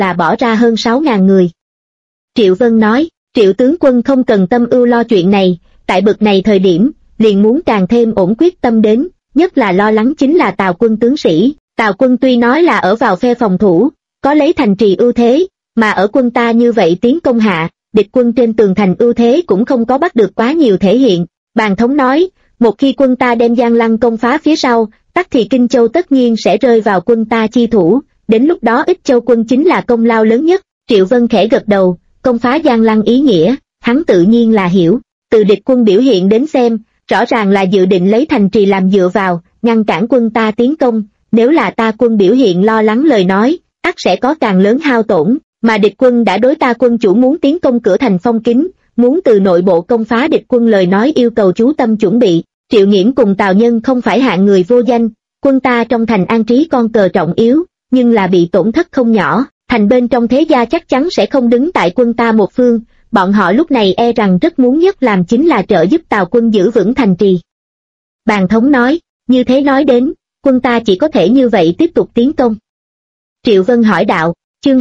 là bỏ ra hơn 6.000 người. Triệu Vân nói, Triệu tướng quân không cần tâm ưu lo chuyện này, tại bực này thời điểm, liền muốn càng thêm ổn quyết tâm đến, nhất là lo lắng chính là Tào quân tướng sĩ. Tào quân tuy nói là ở vào phe phòng thủ, có lấy thành trì ưu thế, mà ở quân ta như vậy tiến công hạ, địch quân trên tường thành ưu thế cũng không có bắt được quá nhiều thể hiện. Bàn thống nói, một khi quân ta đem Giang Lăng công phá phía sau, tắc thì Kinh Châu tất nhiên sẽ rơi vào quân ta chi thủ, đến lúc đó Ích Châu quân chính là công lao lớn nhất. Triệu Vân khẽ gật đầu, công phá Giang Lăng ý nghĩa, hắn tự nhiên là hiểu, từ địch quân biểu hiện đến xem, rõ ràng là dự định lấy thành trì làm dựa vào, ngăn cản quân ta tiến công, nếu là ta quân biểu hiện lo lắng lời nói, ắt sẽ có càng lớn hao tổn, mà địch quân đã đối ta quân chủ muốn tiến công cửa thành phong kín, muốn từ nội bộ công phá địch quân lời nói yêu cầu chú tâm chuẩn bị. Triệu Nghiễm cùng Tào Nhân không phải hạng người vô danh, quân ta trong thành an trí con cờ trọng yếu, nhưng là bị tổn thất không nhỏ, thành bên trong thế gia chắc chắn sẽ không đứng tại quân ta một phương, bọn họ lúc này e rằng rất muốn nhất làm chính là trợ giúp Tào quân giữ vững thành trì. Bàn thống nói, như thế nói đến, quân ta chỉ có thể như vậy tiếp tục tiến công. Triệu Vân hỏi đạo, chương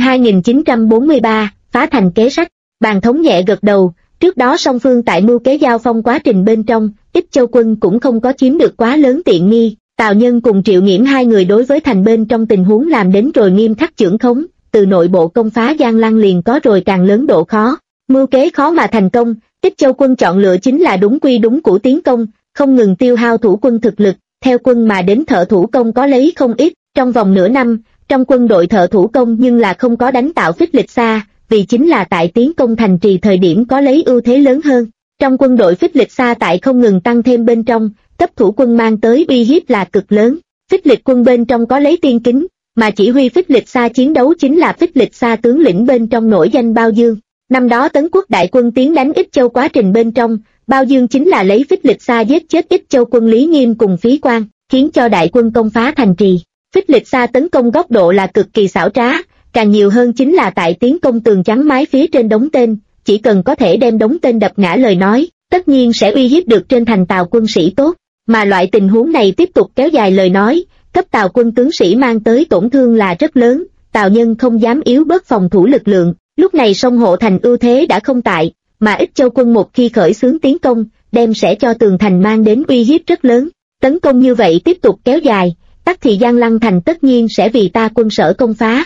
2943, phá thành kế sách. Bàn thống nhẹ gật đầu, trước đó song phương tại mưu kế giao phong quá trình bên trong, Ích Châu quân cũng không có chiếm được quá lớn tiện nghi, Tào Nhân cùng Triệu Nghiễm hai người đối với thành bên trong tình huống làm đến rồi nghiêm khắc chưởng khống, từ nội bộ công phá Giang Lăng liền có rồi càng lớn độ khó, mưu kế khó mà thành công, Ích Châu quân chọn lựa chính là đúng quy đúng củ tiến công, không ngừng tiêu hao thủ quân thực lực, theo quân mà đến thợ thủ công có lấy không ít, trong vòng nửa năm, trong quân đội thợ thủ công nhưng là không có đánh tạo phích lịch xa, vì chính là tại tiến công thành trì thời điểm có lấy ưu thế lớn hơn. Trong quân đội phích lịch xa tại không ngừng tăng thêm bên trong, cấp thủ quân mang tới uy hiếp là cực lớn. Phích lịch quân bên trong có lấy tiên kính, mà chỉ huy phích lịch xa chiến đấu chính là phích lịch xa tướng lĩnh bên trong nổi danh Bao Dương. Năm đó Tấn Quốc đại quân tiến đánh Ích Châu quá trình bên trong, Bao Dương chính là lấy phích lịch xa giết chết Ích Châu quân Lý Nghiêm cùng Phí Quang, khiến cho đại quân công phá thành trì. Phích lịch xa tấn công góc độ là cực kỳ xảo trá, càng nhiều hơn chính là tại tiến công tường chắn mái phía trên đống tên, chỉ cần có thể đem đống tên đập ngã lời nói, tất nhiên sẽ uy hiếp được trên thành Tào quân sĩ tốt, mà loại tình huống này tiếp tục kéo dài lời nói, cấp Tào quân tướng sĩ mang tới tổn thương là rất lớn, Tào Nhân không dám yếu bớt phòng thủ lực lượng, lúc này sông hộ thành ưu thế đã không tại, mà Ích Châu quân một khi khởi xướng tiến công, đem sẽ cho tường thành mang đến uy hiếp rất lớn, tấn công như vậy tiếp tục kéo dài, tắc thì Giang Lăng thành tất nhiên sẽ vì ta quân sở công phá.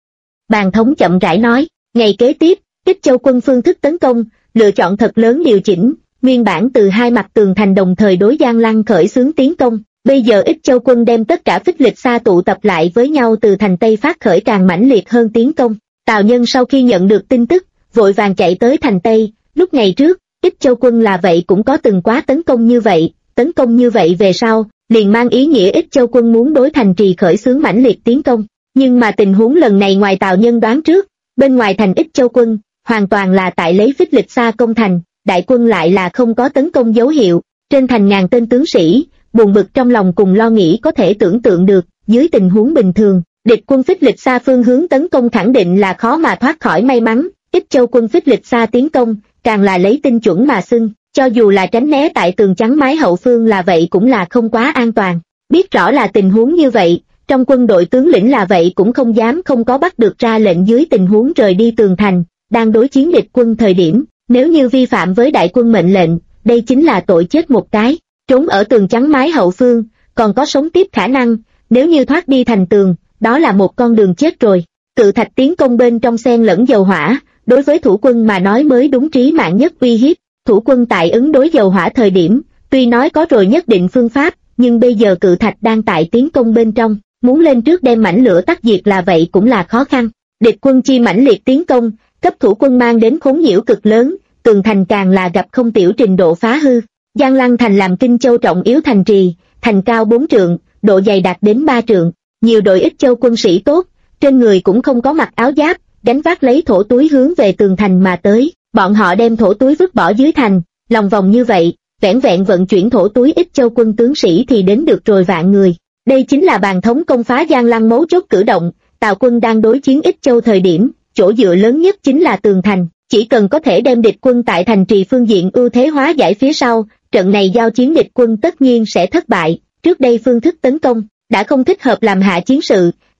Bàn thống chậm rãi nói, ngày kế tiếp, Ích Châu quân phương thức tấn công, lựa chọn thật lớn điều chỉnh, nguyên bản từ hai mặt tường thành đồng thời đối Giang Lăng khởi xướng tiến công, bây giờ Ích Châu quân đem tất cả phích lịch xa tụ tập lại với nhau từ thành Tây phát khởi càng mãnh liệt hơn tiến công. Tào Nhân sau khi nhận được tin tức, vội vàng chạy tới thành Tây, lúc ngày trước, Ích Châu quân là vậy cũng có từng quá tấn công như vậy về sau, liền mang ý nghĩa Ích Châu quân muốn đối thành trì khởi xướng mãnh liệt tiến công, nhưng mà tình huống lần này ngoài Tào Nhân đoán trước, bên ngoài thành Ích Châu quân, hoàn toàn là tại lấy phích lịch xa công thành, đại quân lại là không có tấn công dấu hiệu, trên thành ngàn tên tướng sĩ, buồn bực trong lòng cùng lo nghĩ có thể tưởng tượng được, dưới tình huống bình thường, địch quân phích lịch xa phương hướng tấn công khẳng định là khó mà thoát khỏi may mắn, Ích Châu quân phích lịch xa tiến công, càng là lấy tinh chuẩn mà xưng, cho dù là tránh né tại tường chắn mái hậu phương là vậy cũng là không quá an toàn, biết rõ là tình huống như vậy, trong quân đội tướng lĩnh là vậy cũng không dám không có bắt được ra lệnh dưới tình huống rời đi tường thành, đang đối chiến địch quân thời điểm, nếu như vi phạm với đại quân mệnh lệnh, đây chính là tội chết một cái, trốn ở tường chắn mái hậu phương, còn có sống tiếp khả năng, nếu như thoát đi thành tường, đó là một con đường chết rồi. Cự thạch tiến công bên trong xen lẫn dầu hỏa, đối với thủ quân mà nói mới đúng trí mạng nhất uy hiếp, thủ quân tại ứng đối dầu hỏa thời điểm, tuy nói có rồi nhất định phương pháp, nhưng bây giờ cự thạch đang tại tiến công bên trong, muốn lên trước đem mảnh lửa tắt diệt là vậy cũng là khó khăn. Địch quân chi mãnh liệt tiến công, cấp thủ quân mang đến khốn nhiễu cực lớn, tường thành càng là gặp không tiểu trình độ phá hư. Giang Lăng thành làm Kinh Châu trọng yếu thành trì, thành cao 4 trượng, độ dày đạt đến 3 trượng, nhiều đội Ích Châu quân sĩ tốt, trên người cũng không có mặc áo giáp, gánh vác lấy thổ túi hướng về tường thành mà tới, bọn họ đem thổ túi vứt bỏ dưới thành, lòng vòng như vậy, vẻn vẹn vận chuyển thổ túi Ích Châu quân tướng sĩ thì đến được rồi vạn người. Đây chính là bàn thống công phá Giang Lăng mấu chốt cử động, Tào quân đang đối chiến Ích Châu thời điểm, chỗ dựa lớn nhất chính là tường thành, chỉ cần có thể đem địch quân tại thành trì phương diện ưu thế hóa giải phía sau, trận này giao chiến địch quân tất nhiên sẽ thất bại, trước đây phương thức tấn công, đã không thích hợp làm hạ chiến sự,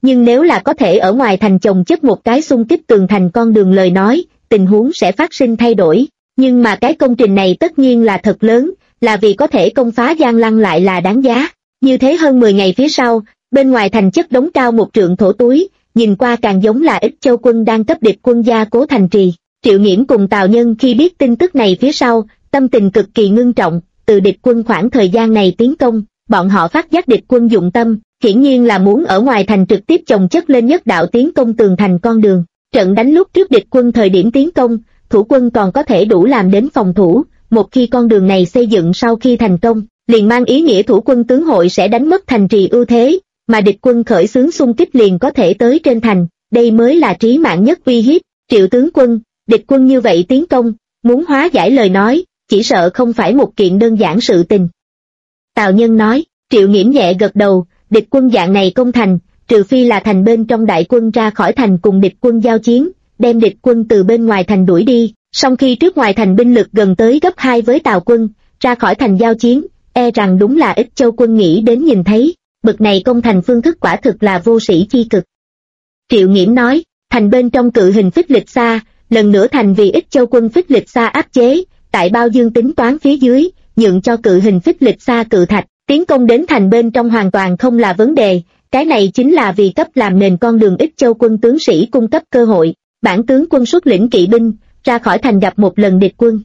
nhưng nếu là có thể ở ngoài thành chồng chất một cái xung kích tường thành con đường lời nói, tình huống sẽ phát sinh thay đổi. Nhưng mà cái công trình này tất nhiên là thật lớn, là vì có thể công phá Giang Lăng lại là đáng giá. Như thế hơn 10 ngày phía sau, bên ngoài thành chất đống cao một trượng thổ túi, nhìn qua càng giống là Ích Châu quân đang cấp địch quân gia cố thành trì. Triệu Nghiễm cùng Tào Nhân khi biết tin tức này phía sau, tâm tình cực kỳ ngưng trọng, từ địch quân khoảng thời gian này tiến công, bọn họ phát giác địch quân dụng tâm, hiển nhiên là muốn ở ngoài thành trực tiếp chồng chất lên nhất đạo tiến công tường thành con đường. Trận đánh lúc trước địch quân thời điểm tiến công, thủ quân còn có thể đủ làm đến phòng thủ, một khi con đường này xây dựng sau khi thành công, liền mang ý nghĩa thủ quân tướng hội sẽ đánh mất thành trì ưu thế, mà địch quân khởi xướng xung kích liền có thể tới trên thành, đây mới là trí mạng nhất uy hiếp. Triệu tướng quân, địch quân như vậy tiến công, muốn hóa giải lời nói, chỉ sợ không phải một kiện đơn giản sự tình. Tào Nhân nói. Triệu Nghiễm nhẹ gật đầu, địch quân dạng này công thành, trừ phi là thành bên trong đại quân ra khỏi thành cùng địch quân giao chiến, đem địch quân từ bên ngoài thành đuổi đi, song khi trước ngoài thành binh lực gần tới gấp 2 với Tào quân, ra khỏi thành giao chiến, e rằng đúng là Ích Châu quân nghĩ đến nhìn thấy, bực này công thành phương thức quả thực là vô sĩ chi cực. Triệu Nghiễm nói, thành bên trong cự hình phích lịch xa, lần nữa thành vì Ích Châu quân phích lịch xa áp chế, tại Bao Dương tính toán phía dưới, nhượng cho cự hình phích lịch xa cự thạch, tiến công đến thành bên trong hoàn toàn không là vấn đề, cái này chính là vì cấp làm nền con đường Ích Châu quân tướng sĩ cung cấp cơ hội. Bản tướng quân xuất lĩnh kỵ binh, ra khỏi thành gặp một lần địch quân.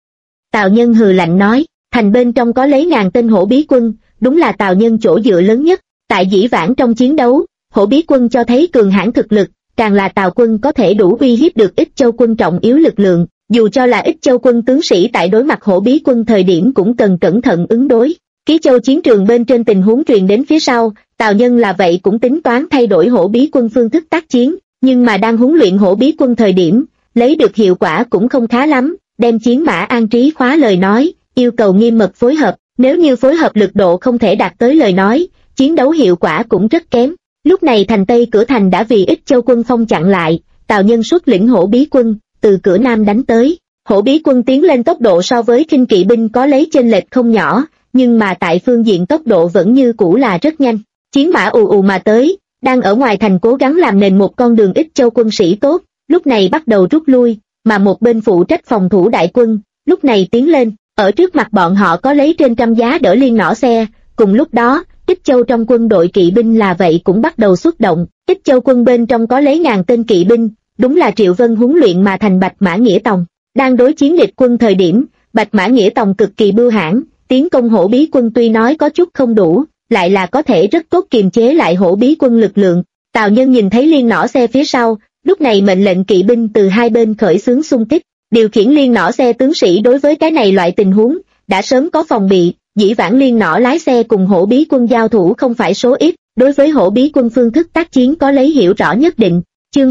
Tào Nhân hừ lạnh nói, thành bên trong có lấy ngàn tên hổ bí quân, đúng là Tào Nhân chỗ dựa lớn nhất, tại dĩ vãng trong chiến đấu, hổ bí quân cho thấy cường hãn thực lực, càng là Tào quân có thể đủ uy hiếp được Ích Châu quân trọng yếu lực lượng, dù cho là Ích Châu quân tướng sĩ tại đối mặt hổ bí quân thời điểm cũng cần cẩn thận ứng đối. Ký Châu chiến trường bên trên tình huống truyền đến phía sau, Tào Nhân là vậy cũng tính toán thay đổi hổ bí quân phương thức tác chiến, nhưng mà đang huấn luyện hổ bí quân thời điểm, lấy được hiệu quả cũng không khá lắm, đem chiến mã an trí khóa lời nói, yêu cầu nghiêm mật phối hợp, nếu như phối hợp lực độ không thể đạt tới lời nói, chiến đấu hiệu quả cũng rất kém. Lúc này thành Tây cửa thành đã vì Ích Châu quân phong chặn lại, Tào Nhân xuất lĩnh hổ bí quân, từ cửa Nam đánh tới, hổ bí quân tiến lên tốc độ so với khinh kỵ binh có lấy chênh lệch không nhỏ, nhưng mà tại phương diện tốc độ vẫn như cũ là rất nhanh, chiến mã ù ù mà tới, đang ở ngoài thành cố gắng làm nền một con đường Ích Châu quân sĩ tốt, lúc này bắt đầu rút lui, mà một bên phụ trách phòng thủ đại quân, lúc này tiến lên, ở trước mặt bọn họ có lấy trên trăm giá đỡ liên nỏ xe, cùng lúc đó, Ích Châu trong quân đội kỵ binh là vậy cũng bắt đầu xuất động, Ích Châu quân bên trong có lấy ngàn tên kỵ binh, đúng là Triệu Vân huấn luyện mà thành Bạch Mã Nghĩa Tòng, đang đối chiến địch quân thời điểm, Bạch Mã Nghĩa Tòng cực kỳ bưu hãn, tiến công hổ bí quân tuy nói có chút không đủ, lại là có thể rất tốt kiềm chế lại hổ bí quân lực lượng. Tào Nhân nhìn thấy liên nỏ xe phía sau, lúc này mệnh lệnh kỵ binh từ hai bên khởi xướng xung kích, điều khiển liên nỏ xe tướng sĩ đối với cái này loại tình huống, đã sớm có phòng bị, dĩ vãng liên nỏ lái xe cùng hổ bí quân giao thủ không phải số ít, đối với hổ bí quân phương thức tác chiến có lấy hiểu rõ nhất định. Chương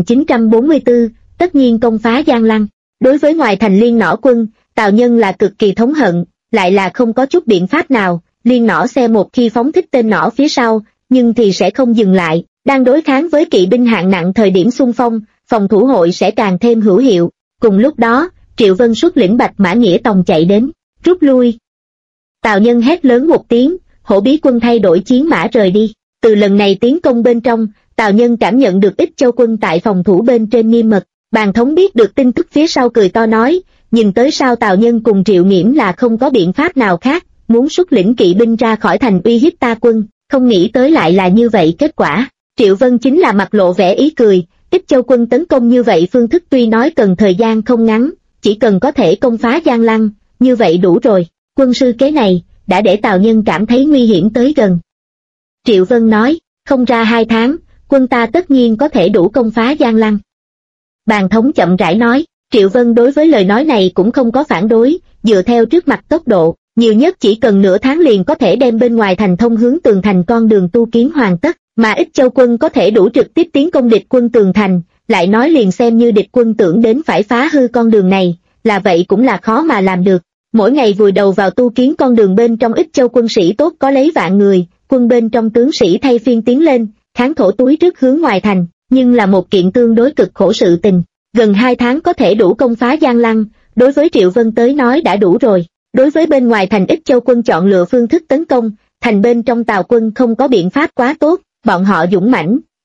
2944, tất nhiên công phá Giang Lăng. Đối với ngoài thành liên nỏ quân, Tào Nhân là cực kỳ thống hận, lại là không có chút biện pháp nào, liên nỏ xe một khi phóng thích tên nỏ phía sau, nhưng thì sẽ không dừng lại, đang đối kháng với kỵ binh hạng nặng thời điểm xung phong, phòng thủ hội sẽ càng thêm hữu hiệu. Cùng lúc đó, Triệu Vân xuất lĩnh Bạch Mã Nghĩa Tòng chạy đến, rút lui. Tào Nhân hét lớn một tiếng, hổ bí quân thay đổi chiến mã rời đi. Từ lần này tiến công bên trong, Tào Nhân cảm nhận được Ích Châu quân tại phòng thủ bên trên nghiêm mật. Bàn thống biết được tin tức phía sau cười to nói, nhìn tới sao Tào Nhân cùng Triệu Nghiễm là không có biện pháp nào khác, muốn xuất lĩnh kỵ binh ra khỏi thành uy hiếp ta quân, không nghĩ tới lại là như vậy kết quả. Triệu Vân chính là mặt lộ vẻ ý cười, Ích Châu quân tấn công như vậy phương thức tuy nói cần thời gian không ngắn, chỉ cần có thể công phá Giang Lăng, như vậy đủ rồi, quân sư kế này, đã để Tào Nhân cảm thấy nguy hiểm tới gần. Triệu Vân nói, không ra 2 tháng, quân ta tất nhiên có thể đủ công phá Giang Lăng. Bàn thống chậm rãi nói, Triệu Vân đối với lời nói này cũng không có phản đối, dựa theo trước mặt tốc độ, nhiều nhất chỉ cần nửa tháng liền có thể đem bên ngoài thành thông hướng tường thành con đường tu kiến hoàn tất, mà Ích Châu quân có thể đủ trực tiếp tiến công địch quân tường thành, lại nói liền xem như địch quân tưởng đến phải phá hư con đường này, là vậy cũng là khó mà làm được. Mỗi ngày vùi đầu vào tu kiến con đường bên trong Ích Châu quân sĩ tốt có lấy vạn người, quân bên trong tướng sĩ thay phiên tiến lên, kháng thổ túi trước hướng ngoài thành, nhưng là một kiện tương đối cực khổ sự tình. Gần 2 tháng có thể đủ công phá Giang Lăng, đối với Triệu Vân tới nói đã đủ rồi. Đối với bên ngoài thành Ích Châu quân chọn lựa phương thức tấn công, thành bên trong Tào quân không có biện pháp quá tốt, bọn họ dũng mãnh,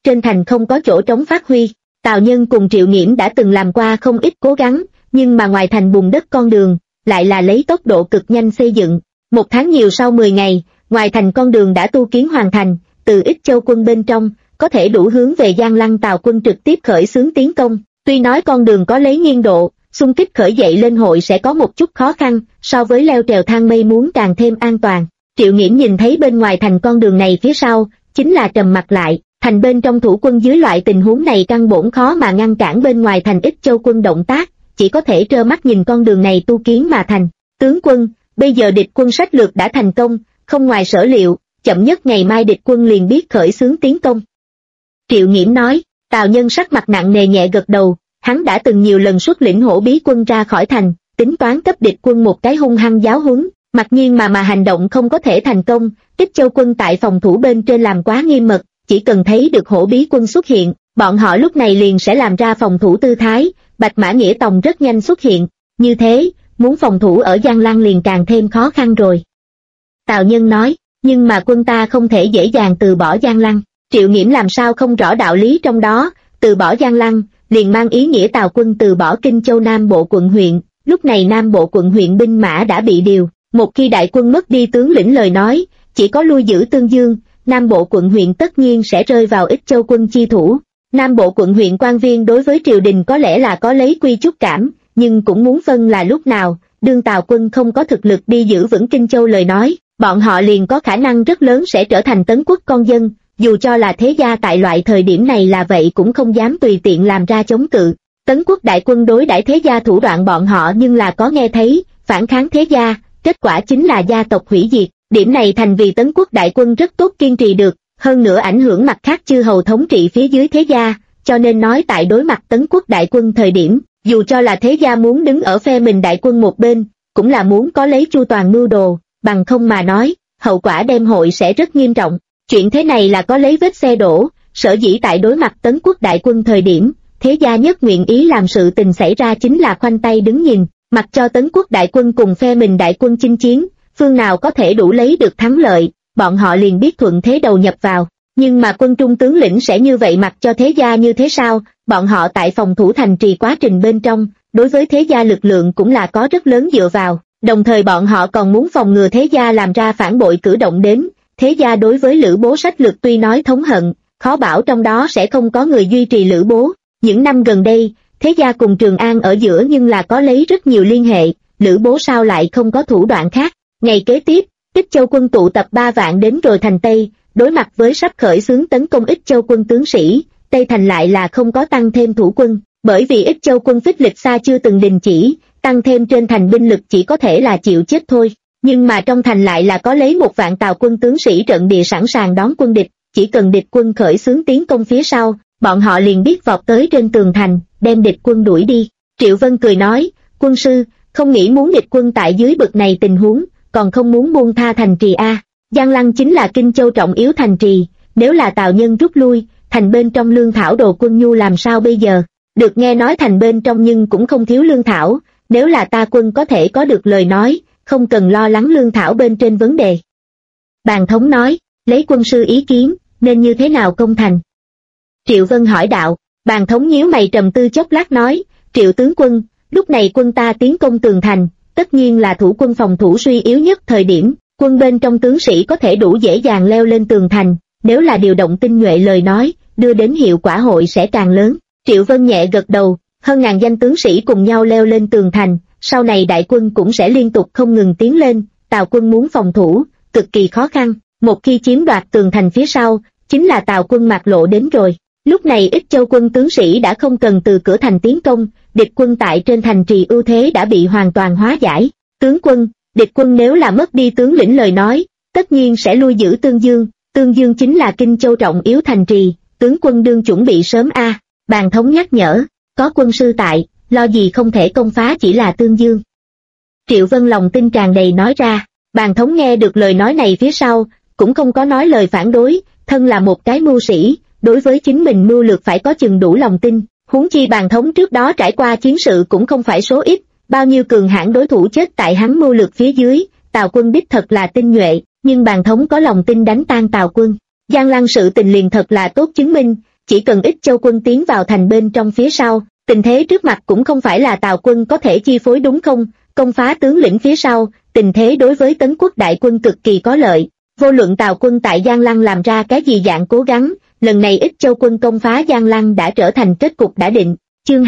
trên thành không có chỗ trống phát huy. Tào Nhân cùng Triệu Nghiễm đã từng làm qua không ít cố gắng, nhưng mà ngoài thành bùn đất con đường, lại là lấy tốc độ cực nhanh xây dựng. 1 tháng nhiều sau 10 ngày, ngoài thành con đường đã tu kiến hoàn thành, từ Ích Châu quân bên trong, có thể đủ hướng về Giang Lăng Tào quân trực tiếp khởi xướng tiến công. Tuy nói con đường có lấy nghiêng độ, xung kích khởi dậy lên hội sẽ có một chút khó khăn, so với leo trèo thang mây muốn càng thêm an toàn. Triệu Nghiễm nhìn thấy bên ngoài thành con đường này phía sau, chính là trầm mặt lại. Thành bên trong thủ quân dưới loại tình huống này căn bổn khó mà ngăn cản bên ngoài thành Ích Châu quân động tác, chỉ có thể trơ mắt nhìn con đường này tu kiến mà thành. Tướng quân, bây giờ địch quân sách lược đã thành công, không ngoài sở liệu, chậm nhất ngày mai địch quân liền biết khởi xướng tiến công. Triệu Nghiễm nói. Tào Nhân sắc mặt nặng nề nhẹ gật đầu, hắn đã từng nhiều lần xuất lĩnh hổ bí quân ra khỏi thành, tính toán cấp địch quân một cái hung hăng giáo huấn, mặc nhiên mà hành động không có thể thành công. Ích Châu quân tại phòng thủ bên trên làm quá nghiêm mật, chỉ cần thấy được hổ bí quân xuất hiện, bọn họ lúc này liền sẽ làm ra phòng thủ tư thái. Bạch Mã Nghĩa Tòng rất nhanh xuất hiện, như thế, muốn phòng thủ ở Giang Lăng liền càng thêm khó khăn rồi. Tào Nhân nói, nhưng mà quân ta không thể dễ dàng từ bỏ Giang Lăng. Triệu Nghiễm làm sao không rõ đạo lý trong đó, từ bỏ Giang Lăng, liền mang ý nghĩa Tào quân từ bỏ Kinh Châu Nam Bộ quận huyện. Lúc này Nam Bộ quận huyện binh mã đã bị điều, một khi đại quân mất đi tướng lĩnh lời nói, chỉ có lui giữ Tương Dương, Nam Bộ quận huyện tất nhiên sẽ rơi vào Ích Châu quân chi thủ. Nam Bộ quận huyện quan viên đối với triều đình có lẽ là có lấy quy chút cảm, nhưng cũng muốn phân là lúc nào, đương Tào quân không có thực lực đi giữ vững Kinh Châu lời nói, bọn họ liền có khả năng rất lớn sẽ trở thành Tấn quốc con dân, dù cho là thế gia tại loại thời điểm này là vậy cũng không dám tùy tiện làm ra chống cự. Tấn quốc đại quân đối đãi thế gia thủ đoạn bọn họ nhưng là có nghe thấy, phản kháng thế gia, kết quả chính là gia tộc hủy diệt. Điểm này thành vì Tấn quốc đại quân rất tốt kiên trì được, hơn nữa ảnh hưởng mặt khác chư hầu thống trị phía dưới thế gia, cho nên nói tại đối mặt Tấn quốc đại quân thời điểm, dù cho là thế gia muốn đứng ở phe mình đại quân một bên, cũng là muốn có lấy chu toàn mưu đồ, bằng không mà nói, hậu quả đem hội sẽ rất nghiêm trọng. Chuyện thế này là có lấy vết xe đổ, sở dĩ tại đối mặt Tấn quốc đại quân thời điểm, thế gia nhất nguyện ý làm sự tình xảy ra chính là khoanh tay đứng nhìn, mặc cho Tấn quốc đại quân cùng phe mình đại quân chinh chiến, phương nào có thể đủ lấy được thắng lợi, bọn họ liền biết thuận thế đầu nhập vào. Nhưng mà quân trung tướng lĩnh sẽ như vậy mặc cho thế gia như thế sao? Bọn họ tại phòng thủ thành trì quá trình bên trong, đối với thế gia lực lượng cũng là có rất lớn dựa vào, đồng thời bọn họ còn muốn phòng ngừa thế gia làm ra phản bội cử động đến. Thế gia đối với Lữ Bố sách lược tuy nói thống hận, khó bảo trong đó sẽ không có người duy trì Lữ Bố. Những năm gần đây, thế gia cùng Trường An ở giữa nhưng là có lấy rất nhiều liên hệ, Lữ Bố sao lại không có thủ đoạn khác. Ngày kế tiếp, Ích Châu quân tụ tập 3 vạn đến rồi thành Tây, đối mặt với sắp khởi xướng tấn công Ích Châu quân tướng sĩ, Tây thành lại là không có tăng thêm thủ quân, bởi vì Ích Châu quân phích lịch xa chưa từng đình chỉ, tăng thêm trên thành binh lực chỉ có thể là chịu chết thôi. Nhưng mà trong thành lại là có lấy 1 vạn Tào quân tướng sĩ trận địa sẵn sàng đón quân địch, chỉ cần địch quân khởi xướng tiến công phía sau, bọn họ liền biết vọt tới trên tường thành, đem địch quân đuổi đi. Triệu Vân cười nói, quân sư, không nghĩ muốn địch quân tại dưới bực này tình huống, còn không muốn buông tha thành trì a. Giang Lăng chính là Kinh Châu trọng yếu thành trì, nếu là Tào nhân rút lui, thành bên trong lương thảo đồ quân nhu làm sao bây giờ? Được nghe nói thành bên trong nhưng cũng không thiếu lương thảo, nếu là ta quân có thể có được lời nói, không cần lo lắng lương thảo bên trên vấn đề. Bàn thống nói, lấy quân sư ý kiến, nên như thế nào công thành? Triệu Vân hỏi đạo, bàn thống nhíu mày trầm tư chốc lát nói, Triệu tướng quân, lúc này quân ta tiến công tường thành, tất nhiên là thủ quân phòng thủ suy yếu nhất thời điểm, quân bên trong tướng sĩ có thể đủ dễ dàng leo lên tường thành, nếu là điều động tinh nhuệ lời nói, đưa đến hiệu quả hội sẽ càng lớn. Triệu Vân nhẹ gật đầu, hơn ngàn danh tướng sĩ cùng nhau leo lên tường thành, sau này đại quân cũng sẽ liên tục không ngừng tiến lên, Tào quân muốn phòng thủ, cực kỳ khó khăn, một khi chiếm đoạt tường thành phía sau, chính là Tào quân mạc lộ đến rồi. Lúc này Ích Châu quân tướng sĩ đã không cần từ cửa thành tiến công, địch quân tại trên thành trì ưu thế đã bị hoàn toàn hóa giải. Tướng quân, địch quân nếu là mất đi tướng lĩnh lời nói, tất nhiên sẽ lui giữ Tương Dương, Tương Dương chính là Kinh Châu trọng yếu thành trì, tướng quân đương chuẩn bị sớm a. Bàn thống nhắc nhở, có quân sư tại, lo gì không thể công phá chỉ là Tương Dương. Triệu Vân lòng tin tràn đầy nói ra, bàn thống nghe được lời nói này phía sau, cũng không có nói lời phản đối, thân là một cái mưu sĩ, đối với chính mình mưu lược phải có chừng đủ lòng tin, huống chi bàn thống trước đó trải qua chiến sự cũng không phải số ít, bao nhiêu cường hãn đối thủ chết tại hắn mưu lược phía dưới, Tào quân đích thật là tinh nhuệ, nhưng bàn thống có lòng tin đánh tan Tào quân. Giang Lăng sự tình liền thật là tốt chứng minh, chỉ cần Ích Châu quân tiến vào thành bên trong phía sau, tình thế trước mặt cũng không phải là Tào quân có thể chi phối đúng không? Công phá tướng lĩnh phía sau, tình thế đối với Tấn quốc đại quân cực kỳ có lợi. Vô luận Tào quân tại Giang Lăng làm ra cái gì dạng cố gắng, lần này Ích Châu quân công phá Giang Lăng đã trở thành kết cục đã định. Chương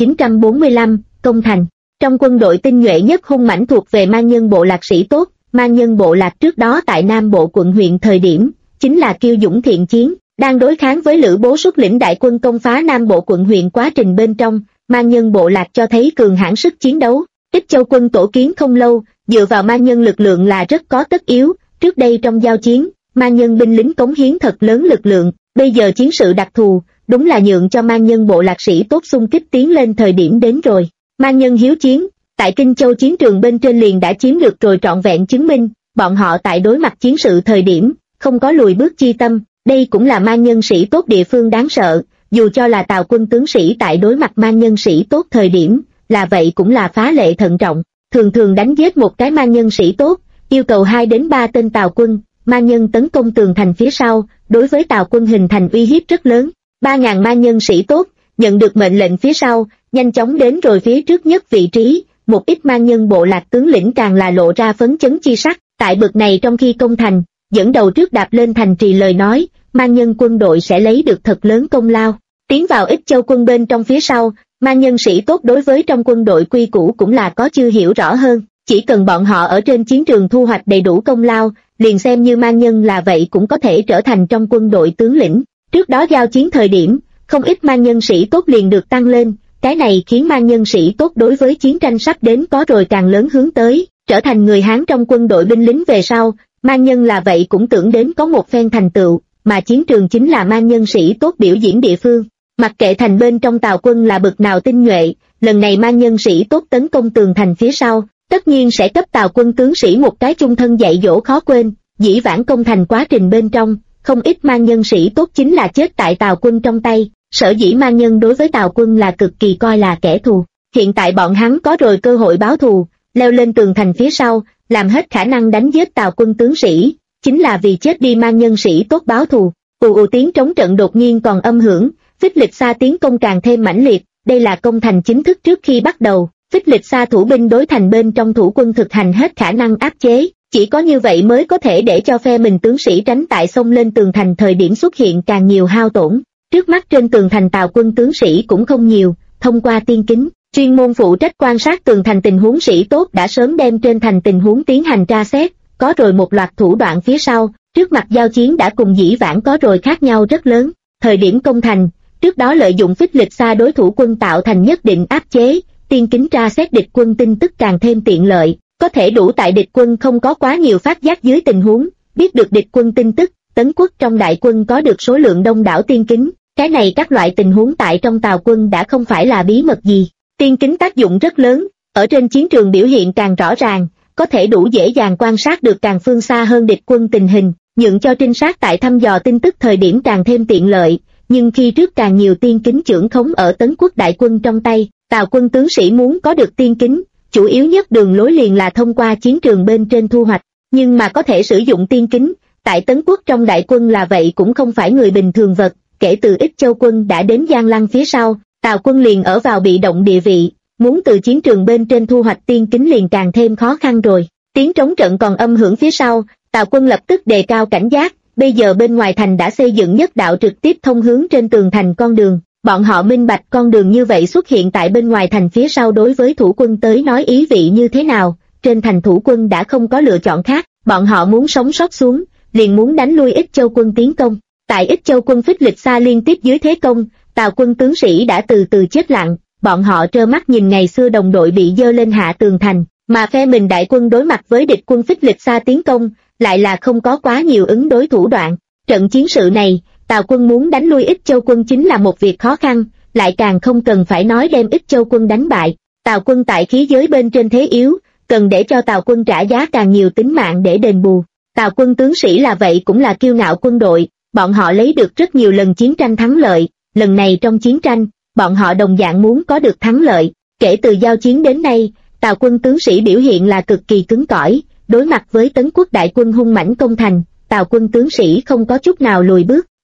2945, công thành. Trong quân đội tinh nhuệ nhất hung mãnh thuộc về Man Nhân bộ lạc sĩ tốt, Man Nhân bộ lạc trước đó tại Nam Bộ quận huyện thời điểm, chính là kiêu dũng thiện chiến, đang đối kháng với Lữ Bố xuất lĩnh đại quân công phá Nam Bộ quận huyện quá trình bên trong, Man Nhân bộ lạc cho thấy cường hãn sức chiến đấu. Ích Châu quân tổ kiến không lâu, dựa vào Man Nhân lực lượng là rất có tất yếu, trước đây trong giao chiến, Man Nhân binh lính cống hiến thật lớn lực lượng, bây giờ chiến sự đặc thù, đúng là nhượng cho Man Nhân bộ lạc sĩ tốt xung kích tiến lên thời điểm đến rồi. Man Nhân hiếu chiến, tại Kinh Châu chiến trường bên trên liền đã chiếm được rồi trọn vẹn chứng minh, bọn họ tại đối mặt chiến sự thời điểm, không có lùi bước chi tâm, đây cũng là Man Nhân sĩ tốt địa phương đáng sợ, dù cho là Tào quân tướng sĩ tại đối mặt Man Nhân sĩ tốt thời điểm, là vậy cũng là phá lệ thận trọng, thường thường đánh giết một cái Man Nhân sĩ tốt, yêu cầu 2 đến 3 tên Tào quân, Man Nhân tấn công tường thành phía sau, đối với Tào quân hình thành uy hiếp rất lớn. 3.000 Man Nhân sĩ tốt, nhận được mệnh lệnh phía sau, nhanh chóng đến rồi phía trước nhất vị trí, một ít Man Nhân bộ lạc tướng lĩnh càng là lộ ra phấn chấn chi sắc, tại bực này trong khi công thành, dẫn đầu trước đạp lên thành trì lời nói, Man Nhân quân đội sẽ lấy được thật lớn công lao. Tiến vào Ích Châu quân bên trong phía sau, Man Nhân sĩ tốt đối với trong quân đội quy củ cũng là có chưa hiểu rõ hơn, chỉ cần bọn họ ở trên chiến trường thu hoạch đầy đủ công lao, liền xem như Man Nhân là vậy cũng có thể trở thành trong quân đội tướng lĩnh. Trước đó giao chiến thời điểm, không ít Man Nhân sĩ tốt liền được tăng lên, cái này khiến Man Nhân sĩ tốt đối với chiến tranh sắp đến có rồi càng lớn hướng tới, trở thành người Hán trong quân đội binh lính về sau, Man Nhân là vậy cũng tưởng đến có một phen thành tựu, mà chiến trường chính là Man Nhân sĩ tốt biểu diễn địa phương. Mặc kệ thành bên trong Tào quân là bực nào tinh nhuệ, lần này Man Nhân sĩ tốt tấn công tường thành phía sau, tất nhiên sẽ cấp Tào quân tướng sĩ một cái chung thân dạy dỗ khó quên, dĩ vãng công thành quá trình bên trong, không ít Man Nhân sĩ tốt chính là chết tại Tào quân trong tay, sở dĩ Man Nhân đối với Tào quân là cực kỳ coi là kẻ thù, hiện tại bọn hắn có rồi cơ hội báo thù, leo lên tường thành phía sau, làm hết khả năng đánh giết Tào quân tướng sĩ, chính là vì chết đi Man Nhân sĩ tốt báo thù. Tiếng trống trận đột nhiên còn âm hưởng, Phích Lịch Sa tiến công càng thêm mãnh liệt, đây là công thành chính thức trước khi bắt đầu, Phích Lịch Sa thủ binh đối thành bên trong thủ quân thực hành hết khả năng áp chế, chỉ có như vậy mới có thể để cho phe mình tướng sĩ tránh tại xông lên tường thành thời điểm xuất hiện càng nhiều hao tổn. Trước mắt trên tường thành Tào quân tướng sĩ cũng không nhiều, thông qua tiên kính, chuyên môn phụ trách quan sát tường thành tình huống sĩ tốt đã sớm đem trên thành tình huống tiến hành tra xét, có rồi một loạt thủ đoạn phía sau, trước mặt giao chiến đã cùng dĩ vãng có rồi khác nhau rất lớn. Thời điểm công thành, trước đó lợi dụng Phích Lịch Sa đối thủ quân tạo thành nhất định áp chế, tiên kính tra xét địch quân tin tức càng thêm tiện lợi, có thể đủ tại địch quân không có quá nhiều phát giác dưới tình huống, biết được địch quân tin tức. Tấn quốc trong đại quân có được số lượng đông đảo tiên kính, cái này các loại tình huống tại trong Tào quân đã không phải là bí mật gì. Tiên kính tác dụng rất lớn, ở trên chiến trường biểu hiện càng rõ ràng, có thể đủ dễ dàng quan sát được càng phương xa hơn địch quân tình hình, nhượng cho trinh sát tại thăm dò tin tức thời điểm càng thêm tiện lợi, nhưng khi trước càng nhiều tiên kính chưởng khống ở Tấn quốc đại quân trong tay, Tào quân tướng sĩ muốn có được tiên kính, chủ yếu nhất đường lối liền là thông qua chiến trường bên trên thu hoạch, nhưng mà có thể sử dụng tiên kính, tại Tấn quốc trong đại quân là vậy cũng không phải người bình thường vật, kể từ Ích Châu quân đã đến Giang Lăng phía sau, Tào quân liền ở vào bị động địa vị, muốn từ chiến trường bên trên thu hoạch tiên kính liền càng thêm khó khăn rồi. Tiếng trống trận còn âm hưởng phía sau, Tào quân lập tức đề cao cảnh giác, bây giờ bên ngoài thành đã xây dựng nhất đạo trực tiếp thông hướng trên tường thành con đường, bọn họ minh bạch con đường như vậy xuất hiện tại bên ngoài thành phía sau đối với thủ quân tới nói ý vị như thế nào, trên thành thủ quân đã không có lựa chọn khác, bọn họ muốn sống sót xuống, liền muốn đánh lui Ích Châu quân tiến công. Tại Ích Châu quân Phích Lịch Sa liên tiếp dưới thế công, Tào quân tướng sĩ đã từ từ chết lặng, bọn họ trơ mắt nhìn ngày xưa đồng đội bị dơ lên hạ tường thành, mà phe mình đại quân đối mặt với địch quân Phích Lịch Sa tiến công, lại là không có quá nhiều ứng đối thủ đoạn. Trận chiến sự này, Tào quân muốn đánh lui Ích Châu quân chính là một việc khó khăn, lại càng không cần phải nói đem Ích Châu quân đánh bại. Tào quân tại khí giới bên trên thế yếu, cần để cho Tào quân trả giá càng nhiều tính mạng để đền bù. Tào quân tướng sĩ là vậy cũng là kiêu ngạo quân đội, bọn họ lấy được rất nhiều lần chiến tranh thắng lợi, lần này trong chiến tranh, bọn họ đồng dạng muốn có được thắng lợi. Kể từ giao chiến đến nay, Tào quân tướng sĩ biểu hiện là cực kỳ cứng cỏi, đối mặt với Tấn quốc đại quân hung mãnh công thành, Tào quân tướng sĩ không có chút nào lùi bước,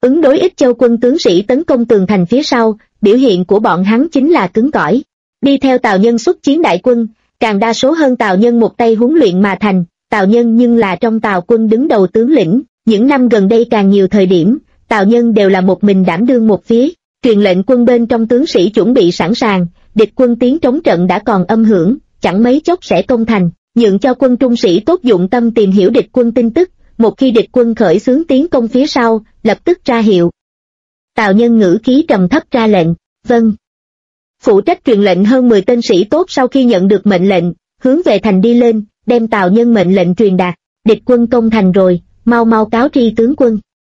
Ứng đối Ích Châu quân tướng sĩ tấn công tường thành phía sau, biểu hiện của bọn hắn chính là cứng cỏi. Đi theo Tào Nhân xuất chiến đại quân, càng đa số hơn Tào Nhân một tay huấn luyện mà thành, Tào Nhân nhưng là trong Tào quân đứng đầu tướng lĩnh, những năm gần đây càng nhiều thời điểm, Tào Nhân đều là một mình đảm đương một phía, truyền lệnh quân bên trong tướng sĩ chuẩn bị sẵn sàng, địch quân tiến trống trận đã còn âm hưởng, chẳng mấy chốc sẽ công thành, nhượng cho quân trung sĩ tốt dụng tâm tìm hiểu địch quân tin tức, một khi địch quân khởi xướng tiến công phía sau, lập tức ra hiệu. Tào Nhân ngữ khí trầm thấp ra lệnh, vâng. Phụ trách truyền lệnh hơn 10 tên sĩ tốt sau khi nhận được mệnh lệnh, hướng về thành đi lên, đem Tào Nhân mệnh lệnh truyền đạt, địch quân công thành rồi, mau mau cáo tri tướng quân.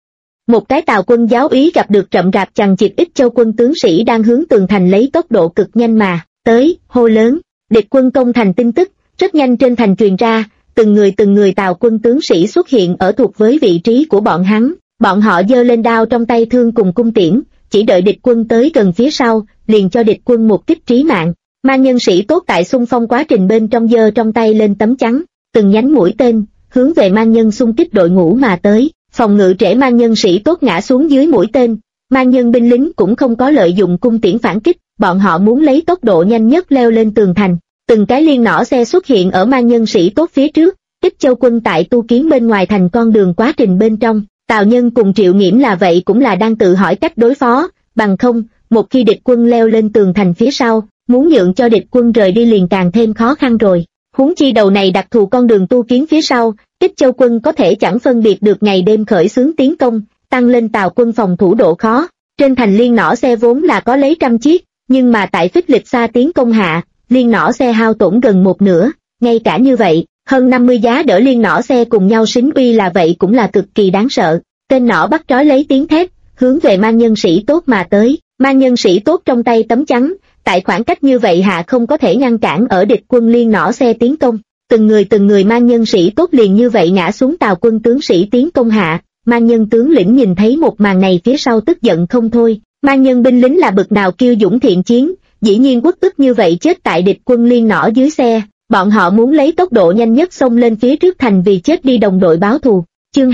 Một cái Tào quân giáo úy gặp được rậm rạp chằng chịt Ích Châu quân tướng sĩ đang hướng tường thành lấy tốc độ cực nhanh mà tới, hô lớn, địch quân công thành tin tức, rất nhanh trên thành truyền ra, từng người Tào quân tướng sĩ xuất hiện ở thuộc với vị trí của bọn họ giơ lên đao trong tay thương cùng cung tiễn, chỉ đợi địch quân tới gần phía sau, liền cho địch quân một kích trí mạng. Man nhân sĩ tốt tại xung phong quá trình bên trong giơ trong tay lên tấm chắn, từng nhánh mũi tên hướng về man nhân xung kích đội ngũ mà tới, phòng ngự trễ man nhân sĩ tốt ngã xuống dưới mũi tên. Man nhân binh lính cũng không có lợi dụng cung tiễn phản kích, bọn họ muốn lấy tốc độ nhanh nhất leo lên tường thành. Từng cái liên nỏ xe xuất hiện ở man nhân sĩ tốt phía trước, Ích Châu quân tại tu kiến bên ngoài thành con đường quá trình bên trong. Tào Nhân cùng Triệu Nghiễm là vậy cũng là đang tự hỏi cách đối phó, bằng không, một khi địch quân leo lên tường thành phía sau, muốn nhượng cho địch quân rời đi liền càng thêm khó khăn rồi. Huống chi đầu này đặc thù con đường tu kiến phía sau, Ích Châu quân có thể chẳng phân biệt được ngày đêm khởi xướng tiến công, tăng lên Tào quân phòng thủ độ khó. Trên thành liên nỏ xe vốn là có lấy 100 chiếc, nhưng mà tại phích lịch xa tiến công hạ, liên nỏ xe hao tổn gần một nửa, ngay cả như vậy, hơn 50 giá đỡ liên nỏ xe cùng nhau xính uy là vậy cũng là cực kỳ đáng sợ. Tên nỏ bắt trói lấy tiếng thét, hướng về man nhân sĩ tốt mà tới, man nhân sĩ tốt trong tay tấm chắn, tại khoảng cách như vậy hạ không có thể ngăn cản ở địch quân liên nỏ xe tiến công. Từng người man nhân sĩ tốt liền như vậy ngã xuống Tào quân tướng sĩ tiến công hạ. Man nhân tướng lĩnh nhìn thấy một màn này phía sau tức giận không thôi, man nhân binh lính là bực nào kiêu dũng thiện chiến, dĩ nhiên uất ức như vậy chết tại địch quân liên nỏ dưới xe, bọn họ muốn lấy tốc độ nhanh nhất xông lên phía trước thành vì chết đi đồng đội báo thù. Chương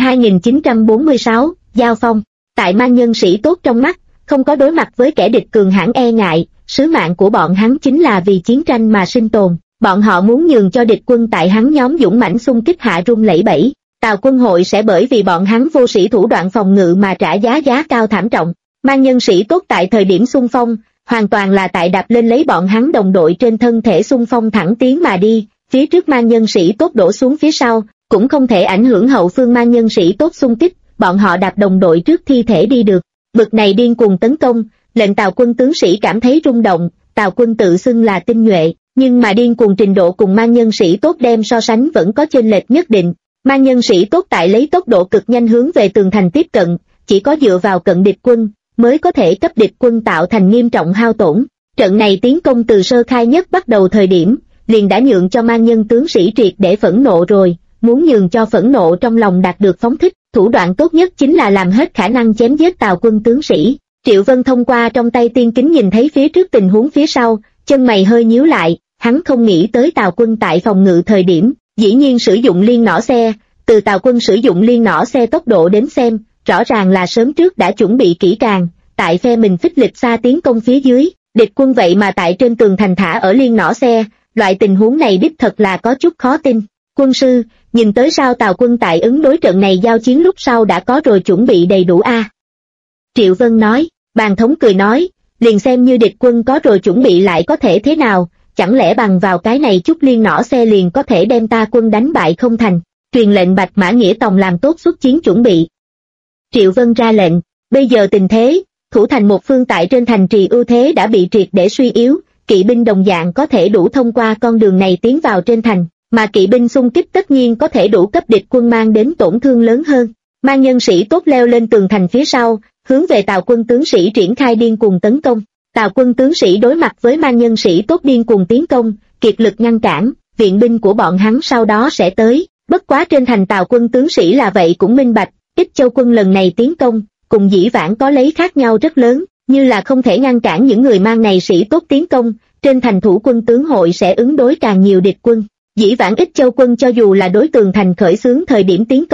2946, Giao phong. Tại man nhân sĩ tốt trong mắt, không có đối mặt với kẻ địch cường hãn e ngại, sứ mạng của bọn hắn chính là vì chiến tranh mà sinh tồn, bọn họ muốn nhường cho địch quân tại hắn nhóm dũng mãnh xung kích hạ rung lẩy bẩy. Tào quân hội sẽ bởi vì bọn hắn vô sĩ thủ đoạn phòng ngự mà trả giá cao thảm trọng. Man nhân sĩ tốt tại thời điểm xung phong, hoàn toàn là tại đạp lên lấy bọn hắn đồng đội trên thân thể xung phong thẳng tiến mà đi, phía trước man nhân sĩ tốt đổ xuống phía sau, cũng không thể ảnh hưởng hậu phương man nhân sĩ tốt xung kích, bọn họ đạp đồng đội trước thi thể đi được. Bực này điên cuồng tấn công, lệnh Tào quân tướng sĩ cảm thấy rung động. Tào quân tự xưng là tinh nhuệ, nhưng mà điên cuồng trình độ cùng man nhân sĩ tốt đem so sánh vẫn có chênh lệch nhất định. Man nhân sĩ tốt tại lấy tốc độ cực nhanh hướng về tường thành tiếp cận, chỉ có dựa vào cận địch quân mới có thể cấp địch quân tạo thành nghiêm trọng hao tổn. Trận này tiến công từ sơ khai nhất bắt đầu thời điểm, liền đã nhượng cho man nhân tướng sĩ triệt để phẫn nộ rồi, muốn nhường cho phẫn nộ trong lòng đạt được phóng thích, thủ đoạn tốt nhất chính là làm hết khả năng chém giết Tào quân tướng sĩ. Triệu Vân thông qua trong tay tiên kính nhìn thấy phía trước tình huống phía sau, chân mày hơi nhíu lại, hắn không nghĩ tới Tào quân tại phòng ngự thời điểm, dĩ nhiên sử dụng liên nỏ xe, từ Tào quân sử dụng liên nỏ xe tốc độ đến xem, rõ ràng là sớm trước đã chuẩn bị kỹ càng, tại phe mình phích lịch xa tiến công phía dưới, địch quân vậy mà tại trên tường thành thả ở liên nỏ xe, loại tình huống này đích thật là có chút khó tin. Quân sư, nhìn tới sao Tào quân tại ứng đối trận này giao chiến lúc sau đã có rồi chuẩn bị đầy đủ a? Triệu Vân nói, Bàn Thống cười nói, liền xem như địch quân có rồi chuẩn bị lại có thể thế nào, chẳng lẽ bằng vào cái này chút liên nỏ xe liền có thể đem ta quân đánh bại không thành. Truyền lệnh Bạch Mã Nghĩa Tòng làm tốt xuất chiến chuẩn bị. Triệu Vân ra lệnh, bây giờ tình thế, thủ thành một phương tại trên thành trì ưu thế đã bị triệt để suy yếu, kỵ binh đồng dạng có thể đủ thông qua con đường này tiến vào trên thành, mà kỵ binh xung kích tất nhiên có thể đủ cấp địch quân mang đến tổn thương lớn hơn. Man nhân sĩ tốt leo lên tường thành phía sau, hướng về Tào quân tướng sĩ triển khai điên cuồng tấn công. Tào quân tướng sĩ đối mặt với man nhân sĩ tốt điên cuồng tiến công, kiệt lực ngăn cản, viện binh của bọn hắn sau đó sẽ tới. Bất quá trên thành Tào quân tướng sĩ là vậy cũng minh bạch, Ích Châu quân lần này tiến công, cùng dĩ vãng có lấy khác nhau rất lớn, như là không thể ngăn cản những người mang này sĩ tốt tiến công, trên thành thủ quân tướng hội sẽ ứng đối càng nhiều địch quân. Dĩ vãng Ích Châu quân cho dù là đối tường thành khởi xướng thời điểm tiến công,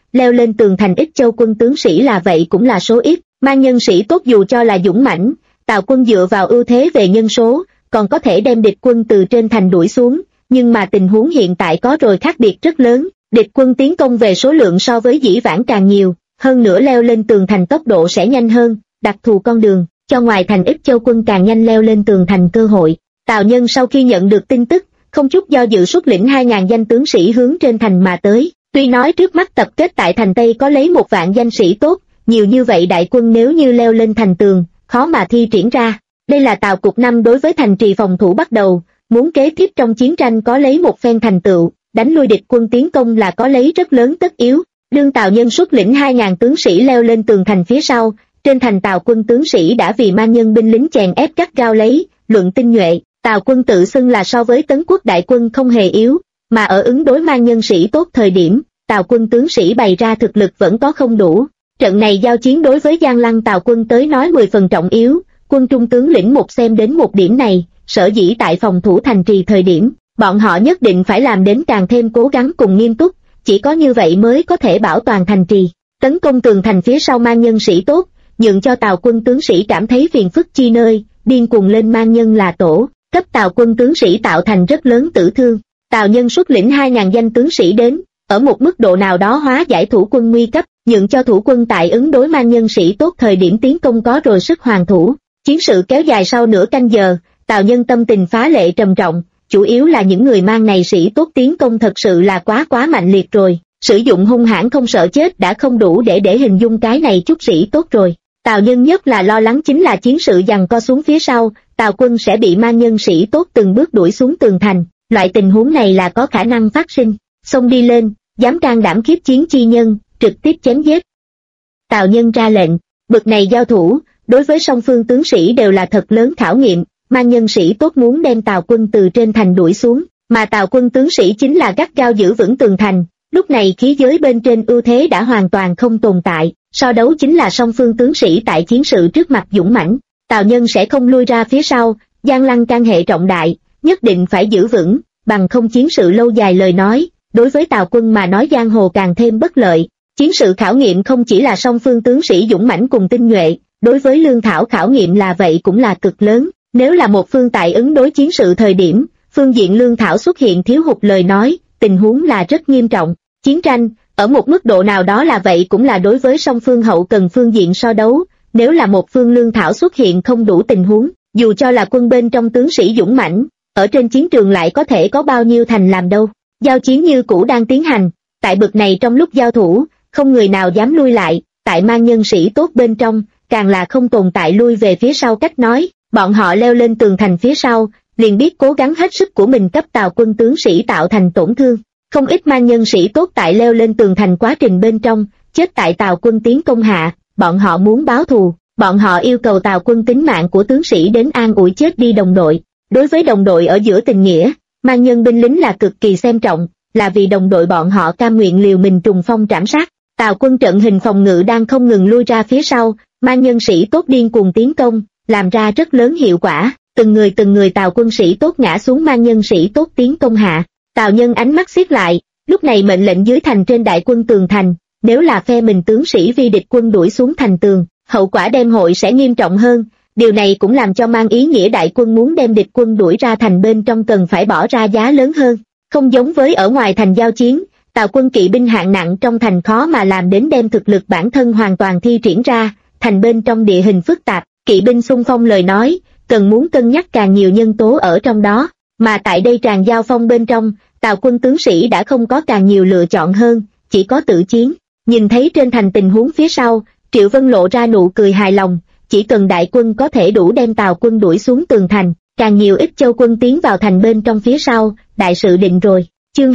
leo lên tường thành Ích Châu quân tướng sĩ là vậy cũng là số ít, mang nhân sĩ tốt dù cho là dũng mãnh, Tào quân dựa vào ưu thế về nhân số, còn có thể đem địch quân từ trên thành đuổi xuống, nhưng mà tình huống hiện tại có rồi khác biệt rất lớn, địch quân tiến công về số lượng so với dĩ vãng càng nhiều, hơn nữa leo lên tường thành tốc độ sẽ nhanh hơn, đặc thù con đường, cho ngoài thành Ích Châu quân càng nhanh leo lên tường thành cơ hội. Tào Nhân sau khi nhận được tin tức, không chút do dự xuất lĩnh 2.000 danh tướng sĩ hướng trên thành mà tới, tuy nói trước mắt tập kết tại thành Tây có lấy 1 vạn danh sĩ tốt, nhiều như vậy đại quân nếu như leo lên thành tường, khó mà thi triển ra. Đây là Tào Cục Năm đối với thành trì phòng thủ bắt đầu, muốn kế tiếp trong chiến tranh có lấy một phen thành tựu, đánh lui địch quân tiến công là có lấy rất lớn tất yếu. Đương Tào Nhân xuất lĩnh 2.000 tướng sĩ leo lên tường thành phía sau, trên thành Tào quân tướng sĩ đã vì mang nhân binh lính chèn ép gắt gao lấy, luận tinh nhuệ, Tào quân tự xưng là so với Tấn Quốc đại quân không hề yếu, mà ở ứng đối mang nhân sĩ tốt thời điểm, Tào quân tướng sĩ bày ra thực lực vẫn có không đủ. Trận này giao chiến đối với Giang Lăng Tào quân tới nói 10 phần trọng yếu, quân trung tướng lĩnh một xem đến một điểm này, sở dĩ tại phòng thủ thành trì thời điểm, bọn họ nhất định phải làm đến càng thêm cố gắng cùng nghiêm túc, chỉ có như vậy mới có thể bảo toàn thành trì. Tấn công tường thành phía sau mang nhân sĩ tốt, nhượng cho Tào quân tướng sĩ cảm thấy phiền phức chi nơi, điên cuồng lên mang nhân là tổ, cấp Tào quân tướng sĩ tạo thành rất lớn tử thương. Tào Nhân xuất lĩnh 2.000 danh tướng sĩ đến, ở một mức độ nào đó hóa giải thủ quân nguy cấp, nhượng cho thủ quân tại ứng đối mang nhân sĩ tốt thời điểm tiến công có rồi sức hoàn thủ. Chiến sự kéo dài sau nửa canh giờ, Tào Nhân tâm tình phá lệ trầm trọng, chủ yếu là những người mang này sĩ tốt tiến công thật sự là quá mạnh liệt rồi, sử dụng hung hãn không sợ chết đã không đủ để hình dung cái này chút sĩ tốt rồi. Tào Nhân nhất là lo lắng chính là chiến sự giằng co xuống phía sau, Tào quân sẽ bị mang nhân sĩ tốt từng bước đuổi xuống tường thành, loại tình huống này là có khả năng phát sinh. Xông đi lên, dám can đảm khiếp chiến chi nhân, trực tiếp chém giết. Tào Nhân ra lệnh, bực này giao thủ, đối với song phương tướng sĩ đều là thật lớn khảo nghiệm, mang nhân sĩ tốt muốn đem Tào quân từ trên thành đuổi xuống, mà Tào quân tướng sĩ chính là gắt gao giữ vững tường thành, lúc này khí giới bên trên ưu thế đã hoàn toàn không tồn tại, so đấu chính là song phương tướng sĩ tại chiến sự trước mặt dũng mãnh, Tào Nhân sẽ không lui ra phía sau, Giang Lăng can hệ trọng đại, nhất định phải giữ vững, bằng không chiến sự lâu dài lời nói, đối với Tào quân mà nói giang hồ càng thêm bất lợi. Chiến sự khảo nghiệm không chỉ là song phương tướng sĩ dũng mãnh cùng tinh nhuệ, đối với lương thảo khảo nghiệm là vậy cũng là cực lớn. Nếu là một phương tại ứng đối chiến sự thời điểm, phương diện lương thảo xuất hiện thiếu hụt lời nói, tình huống là rất nghiêm trọng. Chiến tranh, ở một mức độ nào đó là vậy cũng là đối với song phương hậu cần phương diện so đấu, nếu là một phương lương thảo xuất hiện không đủ tình huống, dù cho là quân bên trong tướng sĩ dũng mãnh, ở trên chiến trường lại có thể có bao nhiêu thành làm đâu. Giao chiến như cũ đang tiến hành, tại bực này trong lúc giao thủ, không người nào dám lui lại, tại mang nhân sĩ tốt bên trong, càng là không tồn tại lui về phía sau cách nói, bọn họ leo lên tường thành phía sau, liền biết cố gắng hết sức của mình cấp Tào quân tướng sĩ tạo thành tổn thương. Không ít mang nhân sĩ tốt tại leo lên tường thành quá trình bên trong, chết tại Tào quân tiến công hạ, bọn họ muốn báo thù, bọn họ yêu cầu Tào quân tính mạng của tướng sĩ đến an ủi chết đi đồng đội. Đối với đồng đội ở giữa tình nghĩa, mang nhân binh lính là cực kỳ xem trọng, là vì đồng đội bọn họ cam nguyện liều mình trùng phong trảm sát. Tào quân trận hình phòng ngự đang không ngừng lui ra phía sau, mang nhân sĩ tốt điên cuồng tiến công, làm ra rất lớn hiệu quả, từng người Tào quân sĩ tốt ngã xuống mang nhân sĩ tốt tiến công hạ. Tào Nhân ánh mắt siết lại, lúc này mệnh lệnh dưới thành trên đại quân tường thành, nếu là phe mình tướng sĩ vi địch quân đuổi xuống thành tường, hậu quả đem hội sẽ nghiêm trọng hơn. Điều này cũng làm cho mang ý nghĩa đại quân muốn đem địch quân đuổi ra thành bên trong cần phải bỏ ra giá lớn hơn. Không giống với ở ngoài thành giao chiến, Tào quân kỵ binh hạng nặng trong thành khó mà làm đến đem thực lực bản thân hoàn toàn thi triển ra, thành bên trong địa hình phức tạp, kỵ binh xung phong lời nói, cần muốn cân nhắc càng nhiều nhân tố ở trong đó, mà tại đây tràn giao phong bên trong, Tào quân tướng sĩ đã không có càng nhiều lựa chọn hơn, chỉ có tự chiến. Nhìn thấy trên thành tình huống phía sau, Triệu Vân lộ ra nụ cười hài lòng, chỉ cần đại quân có thể đủ đem Tào quân đuổi xuống tường thành, càng nhiều Ích Châu quân tiến vào thành bên trong phía sau, đại sự định rồi. Chương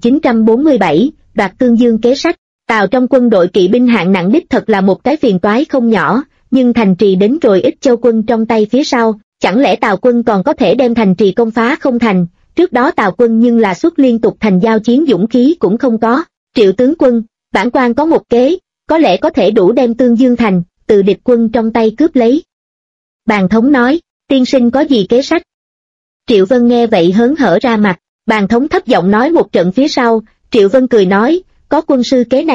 2947, đoạt Tương Dương kế sách. Tào trong quân đội kỵ binh hạng nặng đích thật là một cái phiền toái không nhỏ, nhưng thành trì đến rồi Ích Châu quân trong tay phía sau, chẳng lẽ Tào quân còn có thể đem thành trì công phá không thành? Trước đó Tào quân nhưng là xuất liên tục thành giao chiến dũng khí cũng không có. Triệu tướng quân, bản quan có một kế, có lẽ có thể đủ đem Tương Dương thành từ địch quân trong tay cướp lấy. Bàn thống nói, tiên sinh có gì kế sách? Triệu Vân nghe vậy hớn hở ra mặt, bàn thống thấp giọng nói một trận phía sau, Triệu Vân cười nói, có quân sư kế này,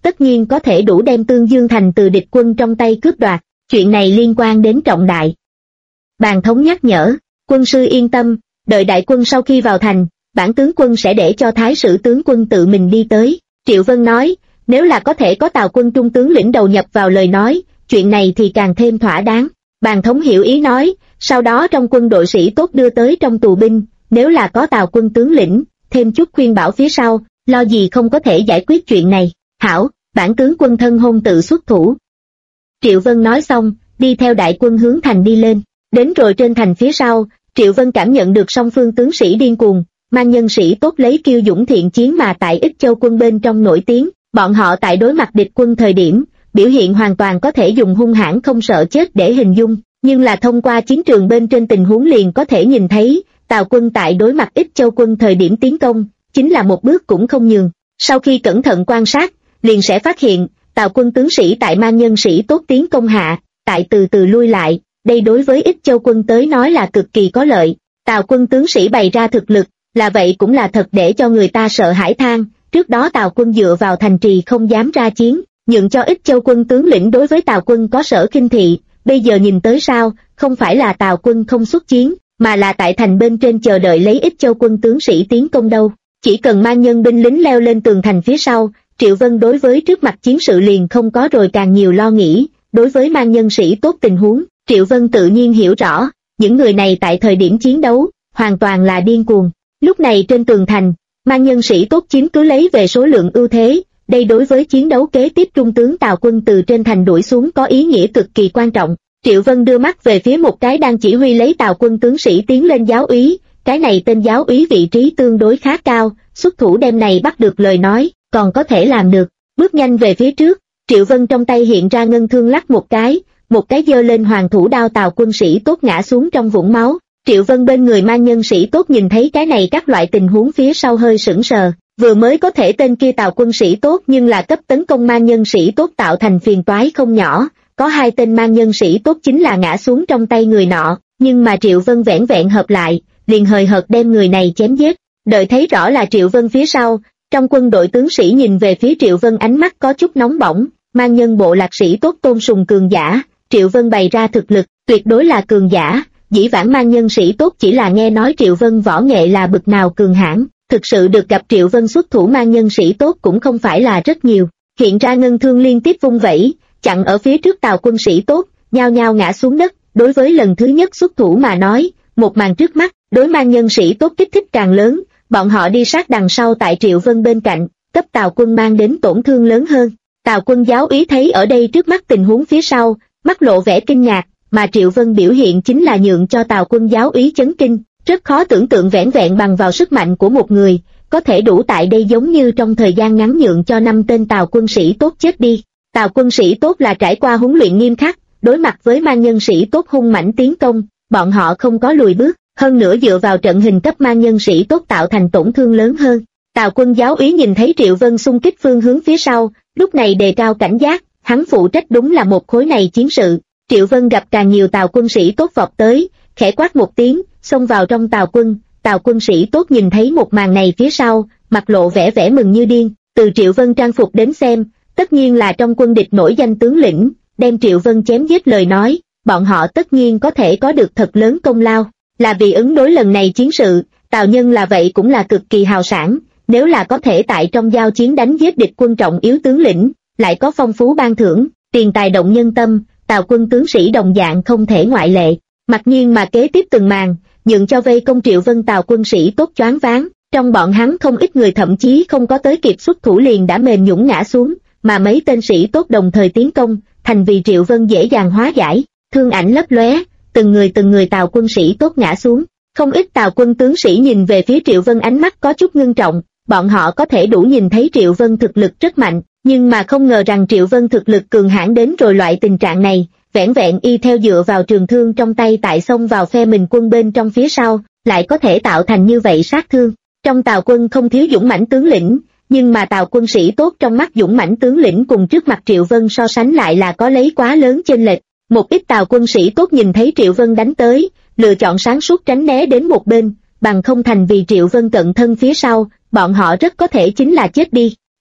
tất nhiên có thể đủ đem Tương Dương Thành từ địch quân trong tay cướp đoạt, chuyện này liên quan đến trọng đại. Bàn thống nhắc nhở, quân sư yên tâm, đợi đại quân sau khi vào thành, bản tướng quân sẽ để cho Thái sử tướng quân tự mình đi tới. Triệu Vân nói, nếu là có thể có Tào quân trung tướng lĩnh đầu nhập vào lời nói, chuyện này thì càng thêm thỏa đáng. Bàn thống hiểu ý nói, sau đó trong quân đội sĩ tốt đưa tới trong tù binh, nếu là có Tào quân tướng lĩnh, thêm chút khuyên bảo phía sau, lo gì không có thể giải quyết chuyện này. Hảo, bản tướng quân thân hôn tự xuất thủ. Triệu Vân nói xong, đi theo đại quân hướng thành đi lên. Đến rồi trên thành phía sau, Triệu Vân cảm nhận được song phương tướng sĩ điên cuồng, mang nhân sĩ tốt lấy kiêu dũng thiện chiến mà tại Ích Châu quân bên trong nổi tiếng. Bọn họ tại đối mặt địch quân thời điểm, biểu hiện hoàn toàn có thể dùng hung hãn không sợ chết để hình dung, nhưng là thông qua chiến trường bên trên tình huống liền có thể nhìn thấy, Tào quân tại đối mặt Ích Châu quân thời điểm tiến công, chính là một bước cũng không nhường. Sau khi cẩn thận quan sát, liền sẽ phát hiện, Tào quân tướng sĩ tại mang nhân sĩ tốt tiến công hạ, tại từ từ lui lại, đây đối với Ích Châu quân tới nói là cực kỳ có lợi. Tào quân tướng sĩ bày ra thực lực, là vậy cũng là thật để cho người ta sợ hãi than. Trước đó Tào quân dựa vào thành trì không dám ra chiến, nhượng cho Ích Châu quân tướng lĩnh đối với Tào quân có sở khinh thị, bây giờ nhìn tới sao, không phải là Tào quân không xuất chiến, mà là tại thành bên trên chờ đợi lấy Ích Châu quân tướng sĩ tiến công đâu. Chỉ cần mang nhân binh lính leo lên tường thành phía sau, Triệu Vân đối với trước mặt chiến sự liền không có rồi càng nhiều lo nghĩ. Đối với mang nhân sĩ tốt tình huống, Triệu Vân tự nhiên hiểu rõ, những người này tại thời điểm chiến đấu, hoàn toàn là điên cuồng. Lúc này trên tường thành, mang nhân sĩ tốt chiếm cứ lấy về số lượng ưu thế, đây đối với chiến đấu kế tiếp trung tướng Tào quân từ trên thành đuổi xuống có ý nghĩa cực kỳ quan trọng. Triệu Vân đưa mắt về phía một cái đang chỉ huy lấy Tào quân tướng sĩ tiến lên giáo úy, cái này tên giáo úy vị trí tương đối khá cao, xuất thủ đem này bắt được lời nói, còn có thể làm được. Bước nhanh về phía trước, Triệu Vân trong tay hiện ra ngân thương lắc một cái giơ lên hoàng thủ đao Tào quân sĩ tốt ngã xuống trong vũng máu. Triệu Vân bên người mang nhân sĩ tốt nhìn thấy cái này các loại tình huống phía sau hơi sững sờ, vừa mới có thể tên kia Tào quân sĩ tốt nhưng là cấp tấn công mang nhân sĩ tốt tạo thành phiền toái không nhỏ, có hai tên mang nhân sĩ tốt chính là ngã xuống trong tay người nọ, nhưng mà Triệu Vân vẻn vẹn hợp lại, liền hời hợt đem người này chém giết. Đợi thấy rõ là Triệu Vân phía sau, trong quân đội tướng sĩ nhìn về phía Triệu Vân ánh mắt có chút nóng bỏng, mang nhân bộ lạc sĩ tốt tôn sùng cường giả, Triệu Vân bày ra thực lực, tuyệt đối là cường giả. Dĩ vãng mang nhân sĩ tốt chỉ là nghe nói Triệu Vân võ nghệ là bực nào cường hãn, thực sự được gặp Triệu Vân xuất thủ mang nhân sĩ tốt cũng không phải là rất nhiều. Hiện ra ngân thương liên tiếp vung vẩy, chặn ở phía trước Tào quân sĩ tốt, nhao nhao ngã xuống đất. Đối với lần thứ nhất xuất thủ mà nói, một màn trước mắt, đối mang nhân sĩ tốt kích thích càng lớn, bọn họ đi sát đằng sau tại Triệu Vân bên cạnh, cấp Tào quân mang đến tổn thương lớn hơn. Tào quân giáo úy thấy ở đây trước mắt tình huống phía sau, mắt lộ vẻ kinh ngạc, mà Triệu Vân biểu hiện chính là nhượng cho Tào quân giáo úy chấn kinh, rất khó tưởng tượng vẻn vẹn bằng vào sức mạnh của một người, có thể đủ tại đây giống như trong thời gian ngắn nhượng cho 5 tên Tào quân sĩ tốt chết đi. Tào quân sĩ tốt là trải qua huấn luyện nghiêm khắc, đối mặt với mang nhân sĩ tốt hung mãnh tiến công, bọn họ không có lùi bước, hơn nữa dựa vào trận hình cấp mang nhân sĩ tốt tạo thành tổn thương lớn hơn. Tào quân giáo úy nhìn thấy Triệu Vân xung kích phương hướng phía sau, lúc này đề cao cảnh giác, hắn phụ trách đúng là một khối này chiến sự. Triệu Vân gặp càng nhiều Tào quân sĩ tốt vọt tới, khẽ quát một tiếng, xông vào trong Tào quân sĩ tốt nhìn thấy một màn này phía sau, mặt lộ vẻ mừng như điên. Từ Triệu Vân trang phục đến xem, tất nhiên là trong quân địch nổi danh tướng lĩnh, đem Triệu Vân chém giết lời nói, bọn họ tất nhiên có thể có được thật lớn công lao, là vì ứng đối lần này chiến sự. Tào nhân là vậy cũng là cực kỳ hào sảng, nếu là có thể tại trong giao chiến đánh giết địch quân trọng yếu tướng lĩnh, lại có phong phú ban thưởng, tiền tài động nhân tâm, Tào quân tướng sĩ đồng dạng không thể ngoại lệ. Mặc nhiên mà kế tiếp từng màn, nhượng cho vây công Triệu Vân Tào quân sĩ tốt choáng váng, trong bọn hắn không ít người thậm chí không có tới kịp xuất thủ liền đã mềm nhũn ngã xuống, mà mấy tên sĩ tốt đồng thời tiến công, thành vì Triệu Vân dễ dàng hóa giải. Thương ảnh lấp lóe, từng người Tào quân sĩ tốt ngã xuống, không ít Tào quân tướng sĩ nhìn về phía Triệu Vân ánh mắt có chút ngưng trọng, bọn họ có thể đủ nhìn thấy Triệu Vân thực lực rất mạnh, nhưng mà không ngờ rằng Triệu Vân thực lực cường hãn đến rồi loại tình trạng này, vẻn vẹn y theo dựa vào trường thương trong tay tại xông vào phe mình quân bên trong phía sau, lại có thể tạo thành như vậy sát thương. Trong Tào quân không thiếu dũng mãnh tướng lĩnh, nhưng mà Tào quân sĩ tốt trong mắt dũng mãnh tướng lĩnh cùng trước mặt Triệu Vân so sánh lại là có lấy quá lớn chênh lệch. Một ít Tào quân sĩ tốt nhìn thấy Triệu Vân đánh tới, lựa chọn sáng suốt tránh né đến một bên, bằng không thành vì Triệu Vân cận thân phía sau, bọn họ rất có thể chính là chết đi.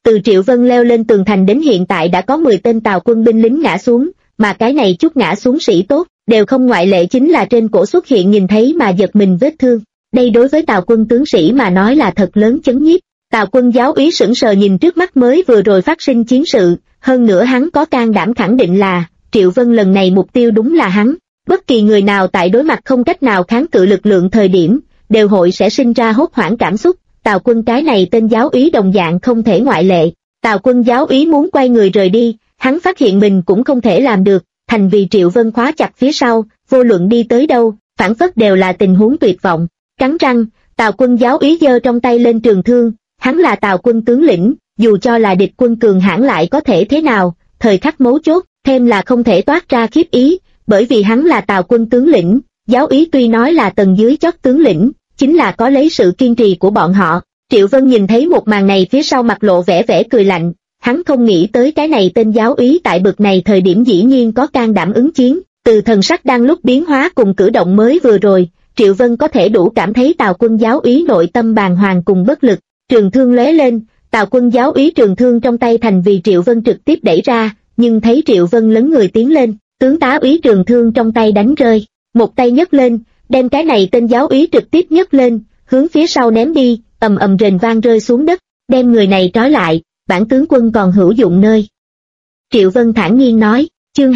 Từ Triệu Vân leo lên tường thành đến hiện tại đã có 10 tên Tào quân binh lính ngã xuống, mà cái này chút ngã xuống sĩ tốt, đều không ngoại lệ chính là trên cổ xuất hiện nhìn thấy mà giật mình vết thương. Đây đối với Tào quân tướng sĩ mà nói là thật lớn chấn nhiếp. Tào quân giáo úy sững sờ nhìn trước mắt mới vừa rồi phát sinh chiến sự, hơn nữa hắn có can đảm khẳng định là, Triệu Vân lần này mục tiêu đúng là hắn. Bất kỳ người nào tại đối mặt không cách nào kháng cự lực lượng thời điểm, đều hội sẽ sinh ra hốt hoảng cảm xúc. Tào quân cái này tên giáo úy đồng dạng không thể ngoại lệ. Tào quân giáo úy muốn quay người rời đi, hắn phát hiện mình cũng không thể làm được, thành vì Triệu Vân khóa chặt phía sau, vô luận đi tới đâu, phản phất đều là tình huống tuyệt vọng. Cắn răng, Tào quân giáo úy giơ trong tay lên trường thương, hắn là Tào quân tướng lĩnh, dù cho là địch quân cường hãn lại có thể thế nào, thời khắc mấu chốt, thêm là không thể toát ra khiếp ý, bởi vì hắn là Tào quân tướng lĩnh, giáo úy tuy nói là tầng dưới chót tướng lĩnh, chính là có lấy sự kiên trì của bọn họ. Triệu Vân nhìn thấy một màn này phía sau mặt lộ vẻ cười lạnh, hắn không nghĩ tới cái này tên giáo úy tại bực này thời điểm dĩ nhiên có can đảm ứng chiến, từ thần sắc đang lúc biến hóa cùng cử động mới vừa rồi, Triệu Vân có thể đủ cảm thấy Tào quân giáo úy nội tâm bàng hoàng cùng bất lực. Trường thương lóe lên, Tào quân giáo úy trường thương trong tay thành vì Triệu Vân trực tiếp đẩy ra, nhưng thấy Triệu Vân lấn người tiến lên, tướng tá úy trường thương trong tay đánh rơi, một tay nhấc lên, đem cái này tên giáo úy trực tiếp nhấc lên, hướng phía sau ném đi, ầm ầm rền vang rơi xuống đất, đem người này trói lại, bản tướng quân còn hữu dụng nơi. Triệu Vân thản nhiên nói, chương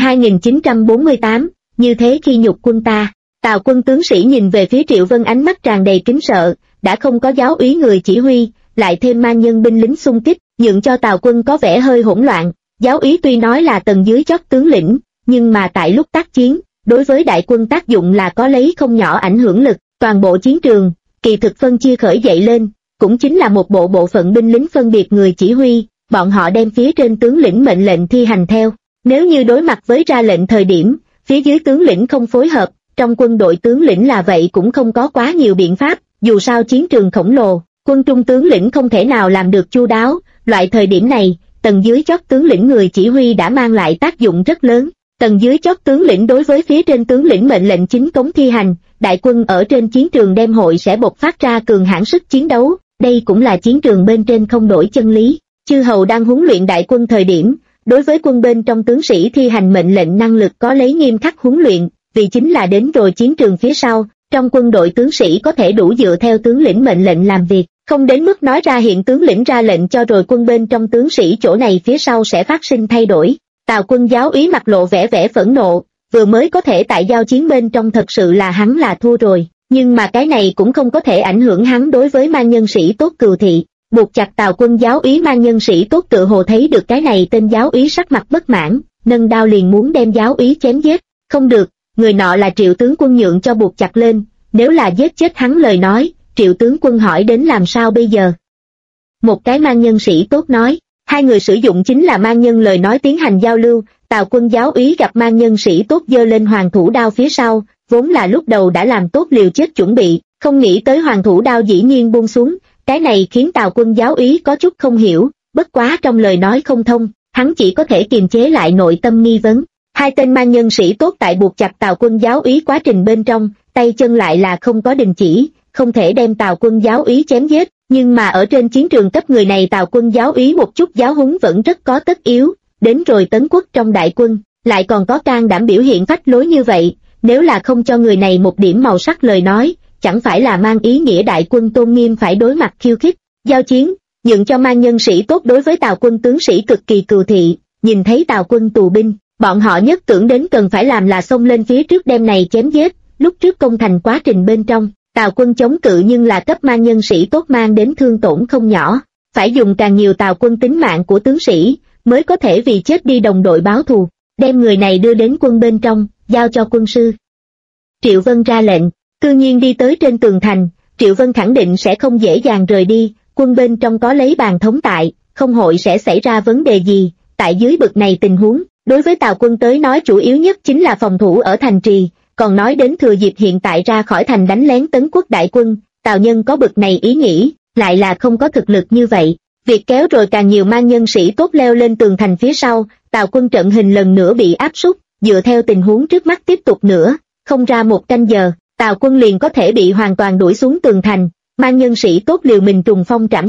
2948, như thế khi nhục quân ta. Tào quân tướng sĩ nhìn về phía Triệu Vân ánh mắt tràn đầy kính sợ, đã không có giáo úy người chỉ huy, lại thêm mang nhân binh lính xung kích, nhượng cho Tào quân có vẻ hơi hỗn loạn. Giáo úy tuy nói là tầng dưới chót tướng lĩnh, nhưng mà tại lúc tác chiến, đối với đại quân tác dụng là có lấy không nhỏ ảnh hưởng lực. Toàn bộ chiến trường, kỳ thực phân chia khởi dậy lên, cũng chính là một bộ phận binh lính phân biệt người chỉ huy, bọn họ đem phía trên tướng lĩnh mệnh lệnh thi hành theo. Nếu như đối mặt với ra lệnh thời điểm, phía dưới tướng lĩnh không phối hợp, trong quân đội tướng lĩnh là vậy cũng không có quá nhiều biện pháp, dù sao chiến trường khổng lồ, quân trung tướng lĩnh không thể nào làm được chu đáo, loại thời điểm này, tầng dưới chót tướng lĩnh người chỉ huy đã mang lại tác dụng rất lớn. Tầng dưới chót tướng lĩnh đối với phía trên tướng lĩnh mệnh lệnh chính cống thi hành, đại quân ở trên chiến trường đem hội sẽ bộc phát ra cường hãn sức chiến đấu, đây cũng là chiến trường bên trên không đổi chân lý. Chư hầu đang huấn luyện đại quân thời điểm, đối với quân bên trong tướng sĩ thi hành mệnh lệnh năng lực có lấy nghiêm khắc huấn luyện, vì chính là đến rồi chiến trường phía sau, trong quân đội tướng sĩ có thể đủ dựa theo tướng lĩnh mệnh lệnh làm việc, không đến mức nói ra hiện tướng lĩnh ra lệnh cho rồi quân bên trong tướng sĩ chỗ này phía sau sẽ phát sinh thay đổi. Tào quân giáo úy mặt lộ vẻ phẫn nộ, vừa mới có thể tại giao chiến bên trong thật sự là hắn là thua rồi, nhưng mà cái này cũng không có thể ảnh hưởng hắn đối với mang nhân sĩ tốt cừu thị. Buộc chặt Tào quân giáo úy mang nhân sĩ tốt tự hồ thấy được cái này tên giáo úy sắc mặt bất mãn, nâng đao liền muốn đem giáo úy chém giết. Không được, người nọ là Triệu tướng quân nhượng cho buộc chặt lên, nếu là giết chết hắn lời nói, Triệu tướng quân hỏi đến làm sao bây giờ. Một cái mang nhân sĩ tốt nói, hai người sử dụng chính là mang nhân lời nói tiến hành giao lưu. Tào quân giáo úy gặp mang nhân sĩ tốt giơ lên hoàng thủ đao phía sau, vốn là lúc đầu đã làm tốt liều chết chuẩn bị, không nghĩ tới hoàng thủ đao dĩ nhiên buông xuống, cái này khiến Tào quân giáo úy có chút không hiểu, bất quá trong lời nói không thông, hắn chỉ có thể kiềm chế lại nội tâm nghi vấn. Hai tên mang nhân sĩ tốt tại buộc chặt Tào quân giáo úy quá trình bên trong, tay chân lại là không có đình chỉ, không thể đem Tào quân giáo úy chém giết, nhưng mà ở trên chiến trường cấp người này Tào quân giáo úy một chút giáo huấn vẫn rất có tất yếu, đến rồi tấn quốc trong đại quân, lại còn có can đảm biểu hiện phách lối như vậy, nếu là không cho người này một điểm màu sắc lời nói, chẳng phải là mang ý nghĩa đại quân tôn nghiêm phải đối mặt khiêu khích. Giao chiến, nhượng cho mang nhân sĩ tốt đối với Tào quân tướng sĩ cực kỳ cừu thị, nhìn thấy Tào quân tù binh, bọn họ nhất tưởng đến cần phải làm là xông lên phía trước đem này chém giết. Lúc trước công thành quá trình bên trong, Tào quân chống cự nhưng là cấp mang nhân sĩ tốt mang đến thương tổn không nhỏ, phải dùng càng nhiều Tào quân tính mạng của tướng sĩ, mới có thể vì chết đi đồng đội báo thù, đem người này đưa đến quân bên trong, giao cho quân sư. Triệu Vân ra lệnh, cư nhiên đi tới trên tường thành, Triệu Vân khẳng định sẽ không dễ dàng rời đi, quân bên trong có lấy bàn thống tại, không hội sẽ xảy ra vấn đề gì. Tại dưới bực này tình huống, đối với Tào quân tới nói chủ yếu nhất chính là phòng thủ ở thành trì, còn nói đến thừa dịp hiện tại ra khỏi thành đánh lén tấn quốc đại quân, Tào nhân có bực này ý nghĩ, lại là không có thực lực như vậy. Việc kéo rồi càng nhiều mang nhân sĩ tốt leo lên tường thành phía sau, Tào quân trận hình lần nữa bị áp sút, dựa theo tình huống trước mắt tiếp tục nữa, không ra một canh giờ, Tào quân liền có thể bị hoàn toàn đuổi xuống tường thành, mang nhân sĩ tốt liều mình trùng phong trảm sát,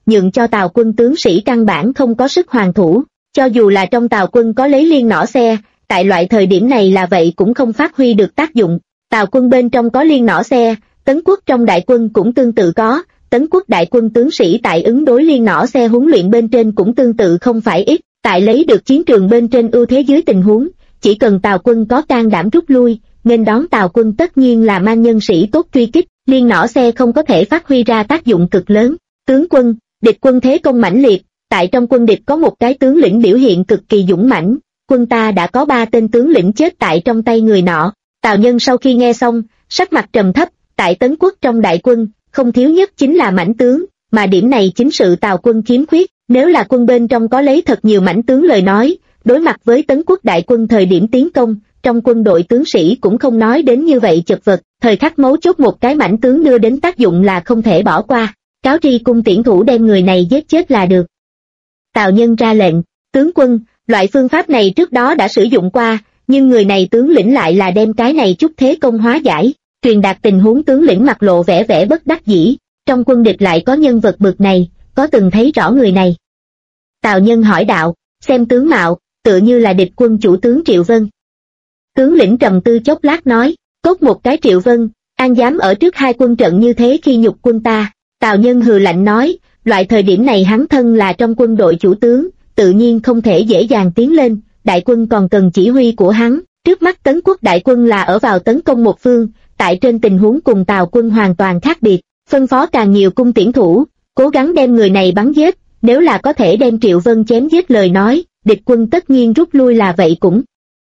nhượng cho Tào quân tướng sĩ căn bản không có sức hoàn thủ. Cho dù là trong Tào quân có lấy liên nỏ xe, tại loại thời điểm này là vậy cũng không phát huy được tác dụng. Tào quân bên trong có liên nỏ xe, Tấn quốc trong đại quân cũng tương tự có, Tấn quốc đại quân tướng sĩ tại ứng đối liên nỏ xe huấn luyện bên trên cũng tương tự không phải ít, tại lấy được chiến trường bên trên ưu thế dưới tình huống, chỉ cần Tào quân có can đảm rút lui, nên đón Tào quân tất nhiên là mang nhân sĩ tốt truy kích, liên nỏ xe không có thể phát huy ra tác dụng cực lớn. Tướng quân, địch quân thế công mãnh liệt, tại trong quân địch có một cái tướng lĩnh biểu hiện cực kỳ dũng mãnh, quân ta đã có 3 tên tướng lĩnh chết tại trong tay người nọ. Tào Nhân sau khi nghe xong, sắc mặt trầm thấp, tại Tấn quốc trong đại quân, không thiếu nhất chính là mãnh tướng, mà điểm này chính sự Tào quân khiếm khuyết, nếu là quân bên trong có lấy thật nhiều mãnh tướng lời nói, đối mặt với Tấn quốc đại quân thời điểm tiến công, trong quân đội tướng sĩ cũng không nói đến như vậy chật vật, thời khắc mấu chốt một cái mãnh tướng đưa đến tác dụng là không thể bỏ qua, cáo tri cung tiễn thủ đem người này giết chết là được. Tào Nhân ra lệnh, tướng quân, loại phương pháp này trước đó đã sử dụng qua, nhưng người này tướng lĩnh lại là đem cái này chút thế công hóa giải, truyền đạt tình huống tướng lĩnh mặt lộ vẻ bất đắc dĩ, trong quân địch lại có nhân vật bực này, có từng thấy rõ người này. Tào Nhân hỏi đạo, xem tướng mạo, tựa như là địch quân chủ tướng Triệu Vân. Tướng lĩnh trầm tư chốc lát nói, cốt một cái Triệu Vân, an dám ở trước 2 quân trận như thế khi nhục quân ta. Tào Nhân hừ lạnh nói, loại thời điểm này hắn thân là trong quân đội chủ tướng, tự nhiên không thể dễ dàng tiến lên, đại quân còn cần chỉ huy của hắn. Trước mắt Tấn quốc đại quân là ở vào tấn công một phương, tại trên tình huống cùng Tào quân hoàn toàn khác biệt, phân phó càng nhiều cung tiễn thủ, cố gắng đem người này bắn giết, nếu là có thể đem Triệu Vân chém giết lời nói, địch quân tất nhiên rút lui là vậy cũng.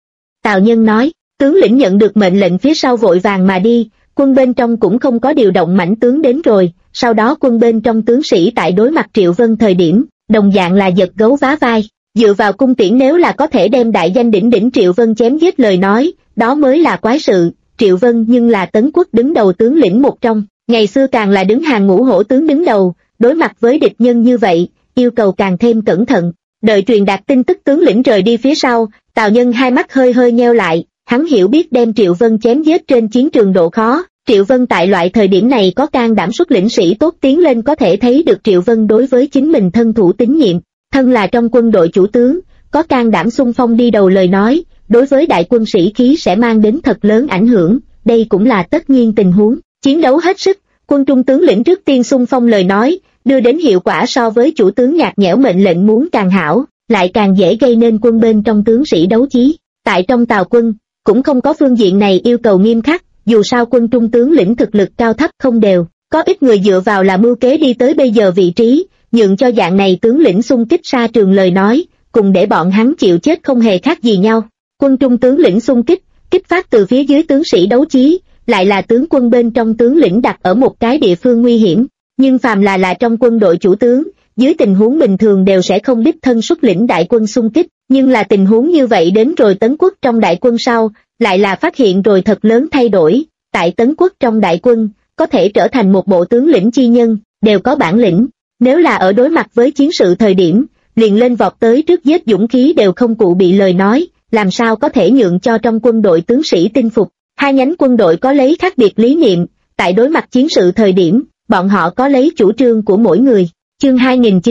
Tào Nhân nói, tướng lĩnh nhận được mệnh lệnh phía sau vội vàng mà đi, quân bên trong cũng không có điều động mãnh tướng đến rồi, sau đó quân bên trong tướng sĩ tại đối mặt Triệu Vân thời điểm, đồng dạng là giật gấu vá vai, dựa vào cung tiễn nếu là có thể đem đại danh đỉnh Triệu Vân chém giết lời nói, đó mới là quái sự. Triệu Vân nhưng là Tấn quốc đứng đầu tướng lĩnh một trong, ngày xưa càng là đứng hàng ngũ hổ tướng đứng đầu, đối mặt với địch nhân như vậy, yêu cầu càng thêm cẩn thận. Đợi truyền đạt tin tức tướng lĩnh rời đi phía sau, Tào Nhân hai mắt hơi nheo lại, hắn hiểu biết đem Triệu Vân chém giết trên chiến trường độ khó, Triệu Vân tại loại thời điểm này có can đảm xuất lĩnh sĩ tốt tiến lên có thể thấy được Triệu Vân đối với chính mình thân thủ tín nhiệm, thân là trong quân đội chủ tướng, có can đảm xung phong đi đầu lời nói, đối với đại quân sĩ khí sẽ mang đến thật lớn ảnh hưởng, đây cũng là tất nhiên tình huống, chiến đấu hết sức, quân trung tướng lĩnh trước tiên xung phong lời nói, đưa đến hiệu quả so với chủ tướng nhạt nhẽo mệnh lệnh muốn càng hảo, lại càng dễ gây nên quân bên trong tướng sĩ đấu chí. Tại trong Tào quân, cũng không có phương diện này yêu cầu nghiêm khắc, dù sao quân trung tướng lĩnh thực lực cao thấp không đều, có ít người dựa vào là mưu kế đi tới bây giờ vị trí, nhượng cho dạng này tướng lĩnh xung kích xa trường lời nói, cùng để bọn hắn chịu chết không hề khác gì nhau. Quân trung tướng lĩnh xung kích, kích phát từ phía dưới tướng sĩ đấu chí, lại là tướng quân bên trong tướng lĩnh đặt ở một cái địa phương nguy hiểm, nhưng phàm là trong quân đội chủ tướng, dưới tình huống bình thường đều sẽ không đích thân xuất lĩnh đại quân xung kích, nhưng là tình huống như vậy đến rồi Tấn quốc trong đại quân sau, lại là phát hiện rồi thật lớn thay đổi, tại Tấn quốc trong đại quân, có thể trở thành một bộ tướng lĩnh chi nhân, đều có bản lĩnh, nếu là ở đối mặt với chiến sự thời điểm, liền lên vọt tới trước giết dũng khí đều không cụ bị lời nói, làm sao có thể nhượng cho trong quân đội tướng sĩ tin phục. Hai nhánh quân đội có lấy khác biệt lý niệm, tại đối mặt chiến sự thời điểm, bọn họ có lấy chủ trương của mỗi người. Chương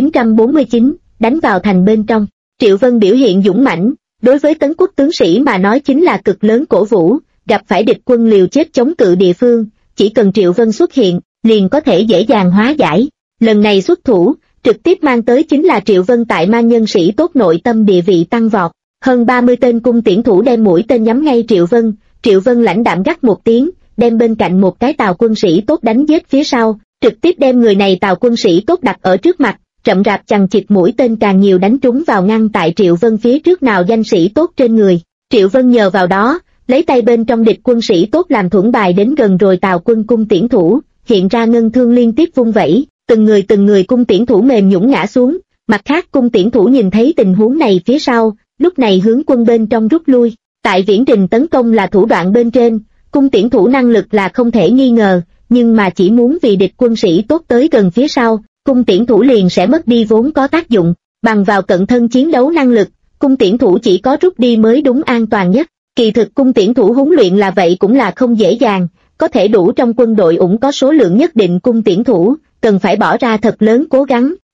2949, đánh vào thành bên trong. Triệu Vân biểu hiện dũng mãnh, đối với Tấn quốc tướng sĩ mà nói chính là cực lớn cổ vũ, gặp phải địch quân liều chết chống cự địa phương, chỉ cần Triệu Vân xuất hiện, liền có thể dễ dàng hóa giải. Lần này xuất thủ, trực tiếp mang tới chính là Triệu Vân tại mang nhân sĩ tốt nội tâm địa vị tăng vọt. Hơn 30 tên cung tiễn thủ đem mũi tên nhắm ngay Triệu Vân lãnh đạm gắt một tiếng, đem bên cạnh một cái Tào quân sĩ tốt đánh giết phía sau, trực tiếp đem người này Tào quân sĩ tốt đặt ở trước mặt, chậm rạp chằng chịt mũi tên càng nhiều đánh trúng vào ngăn tại Triệu Vân phía trước nào danh sĩ tốt trên người. Triệu Vân nhờ vào đó, lấy tay bên trong địch quân sĩ tốt làm thuẫn bài đến gần rồi Tào quân cung tiễn thủ, hiện ra ngân thương liên tiếp vung vẩy, từng người cung tiễn thủ mềm nhũn ngã xuống, mặt khác cung tiễn thủ nhìn thấy tình huống này phía sau, lúc này hướng quân bên trong rút lui. Tại viễn trình tấn công là thủ đoạn bên trên, cung tiễn thủ năng lực là không thể nghi ngờ, nhưng mà chỉ muốn vì địch quân sĩ tốt tới gần phía sau, cung tiễn thủ liền sẽ mất đi vốn có tác dụng, bằng vào cận thân chiến đấu năng lực, cung tiễn thủ chỉ có rút đi mới đúng an toàn nhất. Kỳ thực cung tiễn thủ huấn luyện là vậy cũng là không dễ dàng, có thể đủ trong quân đội cũng có số lượng nhất định cung tiễn thủ, cần phải bỏ ra thật lớn cố gắng,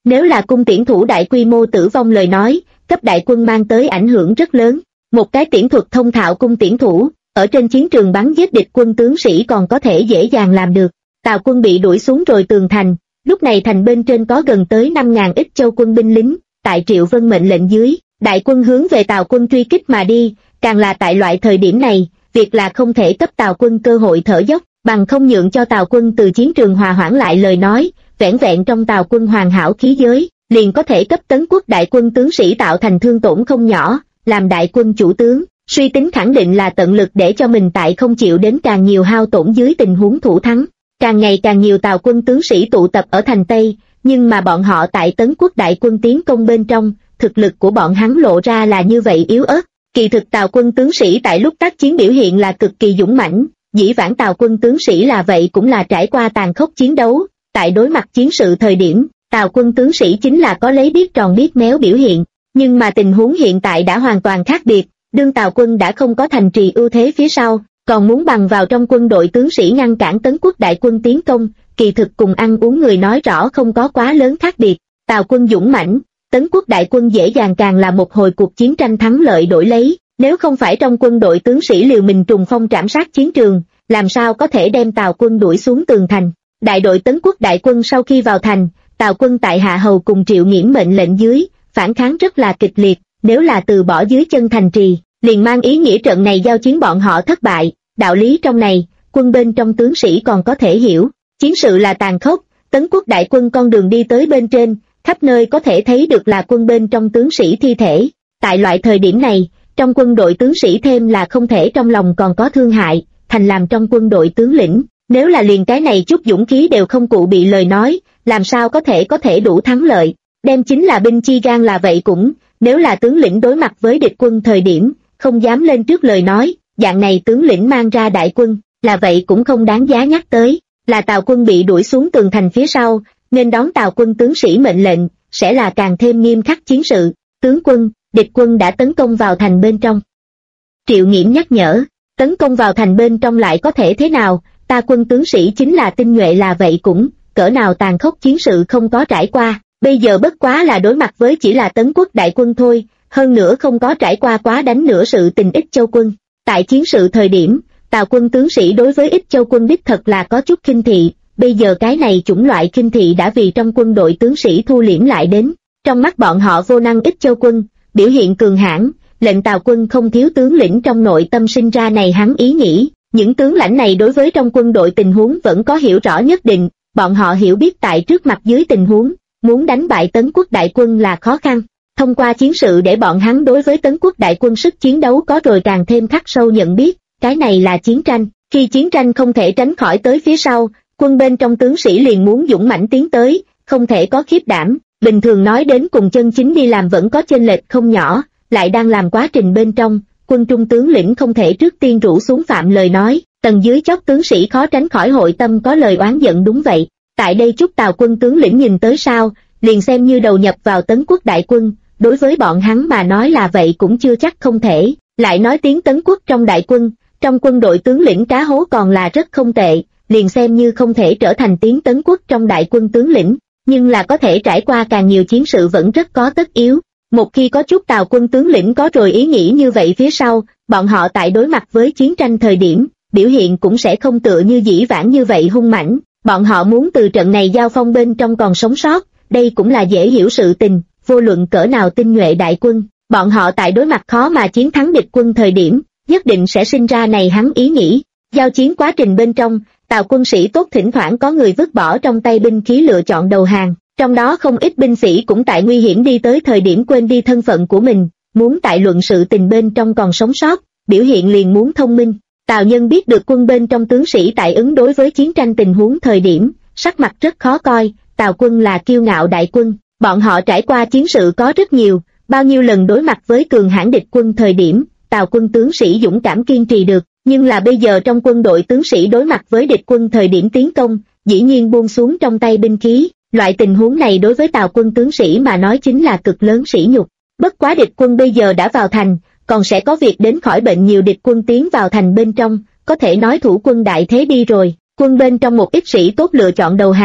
Nếu là cung tiễn thủ đại quy mô tử vong lời nói, cấp đại quân mang tới ảnh hưởng rất lớn. Một cái tiễn thuật thông thạo cung tiễn thủ, ở trên chiến trường bắn giết địch quân tướng sĩ còn có thể dễ dàng làm được. Tào quân bị đuổi xuống rồi tường thành, lúc này thành bên trên có gần tới 5.000 Ích Châu quân binh lính, tại Triệu Vân mệnh lệnh dưới, đại quân hướng về Tào quân truy kích mà đi, càng là tại loại thời điểm này, việc là không thể cấp Tào quân cơ hội thở dốc, bằng không nhượng cho Tào quân từ chiến trường hòa hoãn lại lời nói, vẻn vẹn trong Tào quân hoàn hảo khí giới, liền có thể cấp Tấn Quốc đại quân tướng sĩ tạo thành thương tổn không nhỏ, làm đại quân chủ tướng, suy tính khẳng định là tận lực để cho mình tại không chịu đến càng nhiều hao tổn dưới tình huống thủ thắng. Càng ngày càng nhiều Tào quân tướng sĩ tụ tập ở thành Tây, nhưng mà bọn họ tại Tấn Quốc đại quân tiến công bên trong, thực lực của bọn hắn lộ ra là như vậy yếu ớt. Kỳ thực Tào quân tướng sĩ tại lúc tác chiến biểu hiện là cực kỳ dũng mãnh, dĩ vãng Tào quân tướng sĩ là vậy cũng là trải qua tàn khốc chiến đấu, tại đối mặt chiến sự thời điểm, Tào quân tướng sĩ chính là có lấy biết tròn biết méo biểu hiện, nhưng mà tình huống hiện tại đã hoàn toàn khác biệt, đương Tào quân đã không có thành trì ưu thế phía sau, còn muốn bằng vào trong quân đội tướng sĩ ngăn cản Tấn Quốc đại quân tiến công, kỳ thực cùng ăn uống người nói rõ không có quá lớn khác biệt. Tào quân dũng mãnh, Tấn Quốc đại quân dễ dàng càng là một hồi cuộc chiến tranh thắng lợi đổi lấy, nếu không phải trong quân đội tướng sĩ liều mình trùng phong trảm sát chiến trường, làm sao có thể đem Tào quân đuổi xuống tường thành. Đại đội Tấn Quốc đại quân sau khi vào thành, Tào quân tại Hạ Hầu cùng Triệu Nghiễm mệnh lệnh dưới, phản kháng rất là kịch liệt, nếu là từ bỏ dưới chân thành trì, liền mang ý nghĩa trận này giao chiến bọn họ thất bại. Đạo lý trong này, quân bên trong tướng sĩ còn có thể hiểu, chiến sự là tàn khốc, Tấn Quốc đại quân con đường đi tới bên trên, khắp nơi có thể thấy được là quân bên trong tướng sĩ thi thể. Tại loại thời điểm này, trong quân đội tướng sĩ thêm là không thể trong lòng còn có thương hại, thành làm trong quân đội tướng lĩnh, nếu là liền cái này chút dũng khí đều không cụ bị lời nói, làm sao có thể đủ thắng lợi, đem chính là binh chi gan là vậy cũng, nếu là tướng lĩnh đối mặt với địch quân thời điểm, không dám lên trước lời nói, dạng này tướng lĩnh mang ra đại quân, là vậy cũng không đáng giá nhắc tới, là Tào quân bị đuổi xuống tường thành phía sau, nên đón Tào quân tướng sĩ mệnh lệnh, sẽ là càng thêm nghiêm khắc chiến sự. Tướng quân, địch quân đã tấn công vào thành bên trong. Triệu Nghiễm nhắc nhở, tấn công vào thành bên trong lại có thể thế nào, ta quân tướng sĩ chính là tinh nhuệ là vậy cũng, cỡ nào tàn khốc chiến sự không có trải qua, bây giờ bất quá là đối mặt với chỉ là Tấn Quốc đại quân thôi, hơn nữa không có trải qua quá đánh nửa sự tình Ích Châu quân. Tại chiến sự thời điểm, Tào quân tướng sĩ đối với Ích Châu quân đích thật là có chút khinh thị, bây giờ cái này chủng loại khinh thị đã vì trong quân đội tướng sĩ thu liễm lại đến, trong mắt bọn họ vô năng Ích Châu quân, biểu hiện cường hãn, lệnh Tào quân không thiếu tướng lĩnh trong nội tâm sinh ra này hắn ý nghĩ, những tướng lãnh này đối với trong quân đội tình huống vẫn có hiểu rõ nhất định, bọn họ hiểu biết tại trước mặt dưới tình huống, muốn đánh bại Tấn Quốc đại quân là khó khăn. Thông qua chiến sự để bọn hắn đối với Tấn Quốc đại quân sức chiến đấu có rồi càng thêm khắc sâu nhận biết, cái này là chiến tranh, khi chiến tranh không thể tránh khỏi tới phía sau, quân bên trong tướng sĩ liền muốn dũng mãnh tiến tới, không thể có khiếp đảm, bình thường nói đến cùng chân chính đi làm vẫn có chênh lệch không nhỏ, lại đang làm quá trình bên trong, quân trung tướng lĩnh không thể trước tiên rủ xuống phạm lời nói, tầng dưới chót tướng sĩ khó tránh khỏi hội tâm có lời oán giận đúng vậy. Tại đây chút Tào quân tướng lĩnh nhìn tới sao, liền xem như đầu nhập vào Tấn Quốc đại quân, đối với bọn hắn mà nói là vậy cũng chưa chắc không thể, lại nói tiếng Tấn Quốc trong đại quân, trong quân đội tướng lĩnh cá hố còn là rất không tệ, liền xem như không thể trở thành tiếng Tấn Quốc trong đại quân tướng lĩnh, nhưng là có thể trải qua càng nhiều chiến sự vẫn rất có tất yếu. Một khi có chút Tào quân tướng lĩnh có rồi ý nghĩ như vậy phía sau, bọn họ tại đối mặt với chiến tranh thời điểm, biểu hiện cũng sẽ không tựa như dĩ vãng như vậy hung mãnh, bọn họ muốn từ trận này giao phong bên trong còn sống sót, đây cũng là dễ hiểu sự tình, vô luận cỡ nào tinh nhuệ đại quân, bọn họ tại đối mặt khó mà chiến thắng địch quân thời điểm, nhất định sẽ sinh ra này hắn ý nghĩ. Giao chiến quá trình bên trong, Tào quân sĩ tốt thỉnh thoảng có người vứt bỏ trong tay binh khí lựa chọn đầu hàng, trong đó không ít binh sĩ cũng tại nguy hiểm đi tới thời điểm quên đi thân phận của mình, muốn tại luận sự tình bên trong còn sống sót, biểu hiện liền muốn thông minh. Tào Nhân biết được quân bên trong tướng sĩ tại ứng đối với chiến tranh tình huống thời điểm, sắc mặt rất khó coi, Tào quân là kiêu ngạo đại quân, bọn họ trải qua chiến sự có rất nhiều, bao nhiêu lần đối mặt với cường hãn địch quân thời điểm, Tào quân tướng sĩ dũng cảm kiên trì được, nhưng là bây giờ trong quân đội tướng sĩ đối mặt với địch quân thời điểm tiến công, dĩ nhiên buông xuống trong tay binh khí, loại tình huống này đối với Tào quân tướng sĩ mà nói chính là cực lớn sỉ nhục. Bất quá địch quân bây giờ đã vào thành, còn sẽ có việc đến khỏi bệnh nhiều địch quân tiến vào thành bên trong, có thể nói thủ quân đại thế đi rồi, quân bên trong một ít sĩ tốt lựa chọn đầu hàng,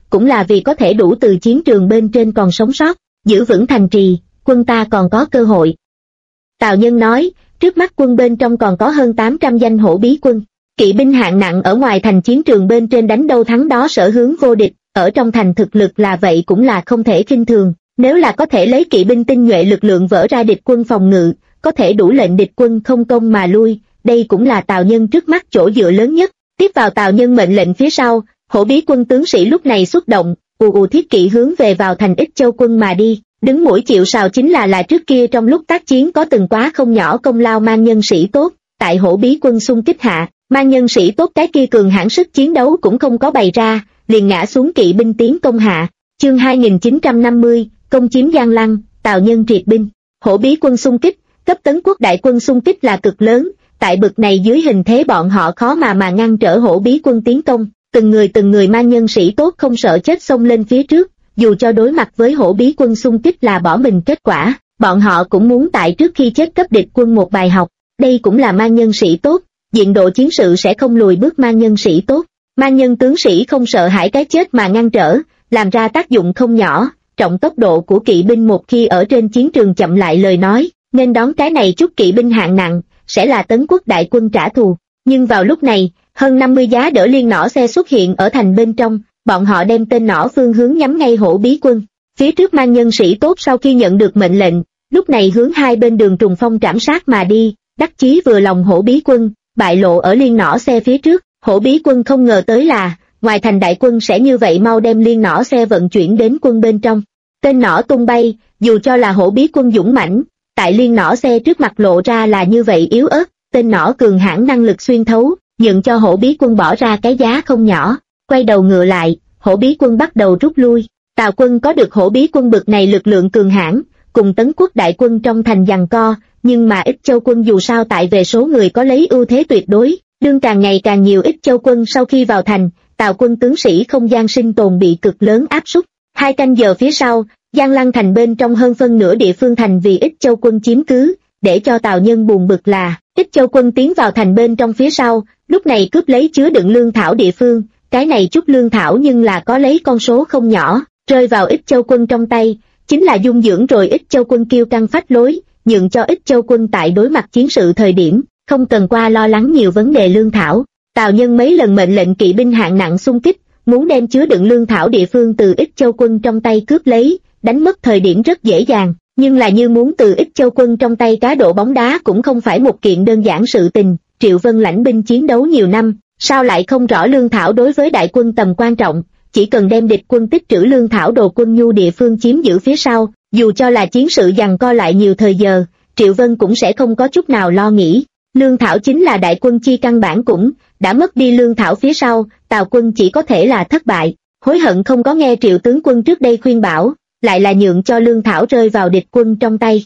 cũng là vì có thể đủ từ chiến trường bên trên còn sống sót, giữ vững thành trì, quân ta còn có cơ hội. Tào Nhân nói, trước mắt quân bên trong còn có hơn 800 danh hổ bí quân, kỵ binh hạng nặng ở ngoài thành chiến trường bên trên đánh đâu thắng đó sở hướng vô địch, ở trong thành thực lực là vậy cũng là không thể khinh thường, nếu là có thể lấy kỵ binh tinh nhuệ lực lượng vỡ ra địch quân phòng ngự, có thể đủ lệnh địch quân không công mà lui, đây cũng là Tào Nhân trước mắt chỗ dựa lớn nhất. Tiếp vào Tào Nhân mệnh lệnh phía sau, hổ bí quân tướng sĩ lúc này xuất động, ù ù thiết kỵ hướng về vào thành Ích Châu quân mà đi, đứng mũi chịu sào chính là trước kia trong lúc tác chiến có từng quá không nhỏ công lao mang nhân sĩ tốt, tại hổ bí quân xung kích hạ, mang nhân sĩ tốt cái kia cường hãn sức chiến đấu cũng không có bày ra, liền ngã xuống kỵ binh tiến công hạ. Chương 2950, công chiếm Giang Lăng, Tào Nhân triệt binh, hổ bí quân xung kích, cấp tấn quốc đại quân xung kích là cực lớn, tại bực này dưới hình thế bọn họ khó mà ngăn trở hổ bí quân tiến công, từng người mang nhân sĩ tốt không sợ chết xông lên phía trước, dù cho đối mặt với hổ bí quân xung kích là bỏ mình kết quả, bọn họ cũng muốn tại trước khi chết cấp địch quân một bài học, đây cũng là mang nhân sĩ tốt, diện độ chiến sự sẽ không lùi bước mang nhân sĩ tốt, mang nhân tướng sĩ không sợ hãi cái chết mà ngăn trở, làm ra tác dụng không nhỏ, trọng tốc độ của kỵ binh một khi ở trên chiến trường chậm lại lời nói, nên đón cái này chút kỵ binh hạng nặng, sẽ là tấn quốc đại quân trả thù. Nhưng vào lúc này, hơn 50 giá đỡ liên nỏ xe xuất hiện ở thành bên trong, bọn họ đem tên nỏ phương hướng nhắm ngay hổ bí quân. Phía trước mang nhân sĩ tốt sau khi nhận được mệnh lệnh, lúc này hướng hai bên đường trùng phong trảm sát mà đi, đắc chí vừa lòng hổ bí quân, bại lộ ở liên nỏ xe phía trước. Hổ bí quân không ngờ tới là, ngoài thành đại quân sẽ như vậy mau đem liên nỏ xe vận chuyển đến quân bên trong. Tên nỏ tung bay, dù cho là hổ bí quân dũng mãnh, tại liên nỏ xe trước mặt lộ ra là như vậy yếu ớt, tên nỏ cường hãn năng lực xuyên thấu, nhận cho hổ bí quân bỏ ra cái giá không nhỏ. Quay đầu ngựa lại, hổ bí quân bắt đầu rút lui. Tào quân có được hổ bí quân bực này lực lượng cường hãn, cùng tấn quốc đại quân trong thành giằng co, nhưng mà Ích Châu quân dù sao tại về số người có lấy ưu thế tuyệt đối, đương càng ngày càng nhiều Ích Châu quân sau khi vào thành, Tào quân tướng sĩ không gian sinh tồn bị cực lớn áp sút. 2 canh giờ phía sau, Giang Lăng thành bên trong hơn phân nửa địa phương thành vì Ích Châu quân chiếm cứ, để cho Tào Nhân buồn bực là, Ích Châu quân tiến vào thành bên trong phía sau, lúc này cướp lấy chứa đựng lương thảo địa phương, cái này chút lương thảo nhưng là có lấy con số không nhỏ, rơi vào Ích Châu quân trong tay, chính là dung dưỡng rồi Ích Châu quân kiêu căng phách lối, nhượng cho Ích Châu quân tại đối mặt chiến sự thời điểm, không cần qua lo lắng nhiều vấn đề lương thảo. Tào Nhân mấy lần mệnh lệnh kỵ binh hạng nặng xung kích, muốn đem chứa đựng lương thảo địa phương từ Ích Châu quân trong tay cướp lấy, đánh mất thời điểm rất dễ dàng, nhưng là như muốn từ Ích Châu quân trong tay cá độ bóng đá cũng không phải một kiện đơn giản sự tình. Triệu Vân lãnh binh chiến đấu nhiều năm, sao lại không rõ lương thảo đối với đại quân tầm quan trọng, chỉ cần đem địch quân tích trữ lương thảo đồ quân nhu địa phương chiếm giữ phía sau, dù cho là chiến sự giằng co lại nhiều thời giờ, Triệu Vân cũng sẽ không có chút nào lo nghĩ. Lương thảo chính là đại quân chi căn bản, cũng đã mất đi lương thảo phía sau, Tào quân chỉ có thể là thất bại, hối hận không có nghe Triệu tướng quân trước đây khuyên bảo, lại là nhượng cho lương thảo rơi vào địch quân trong tay.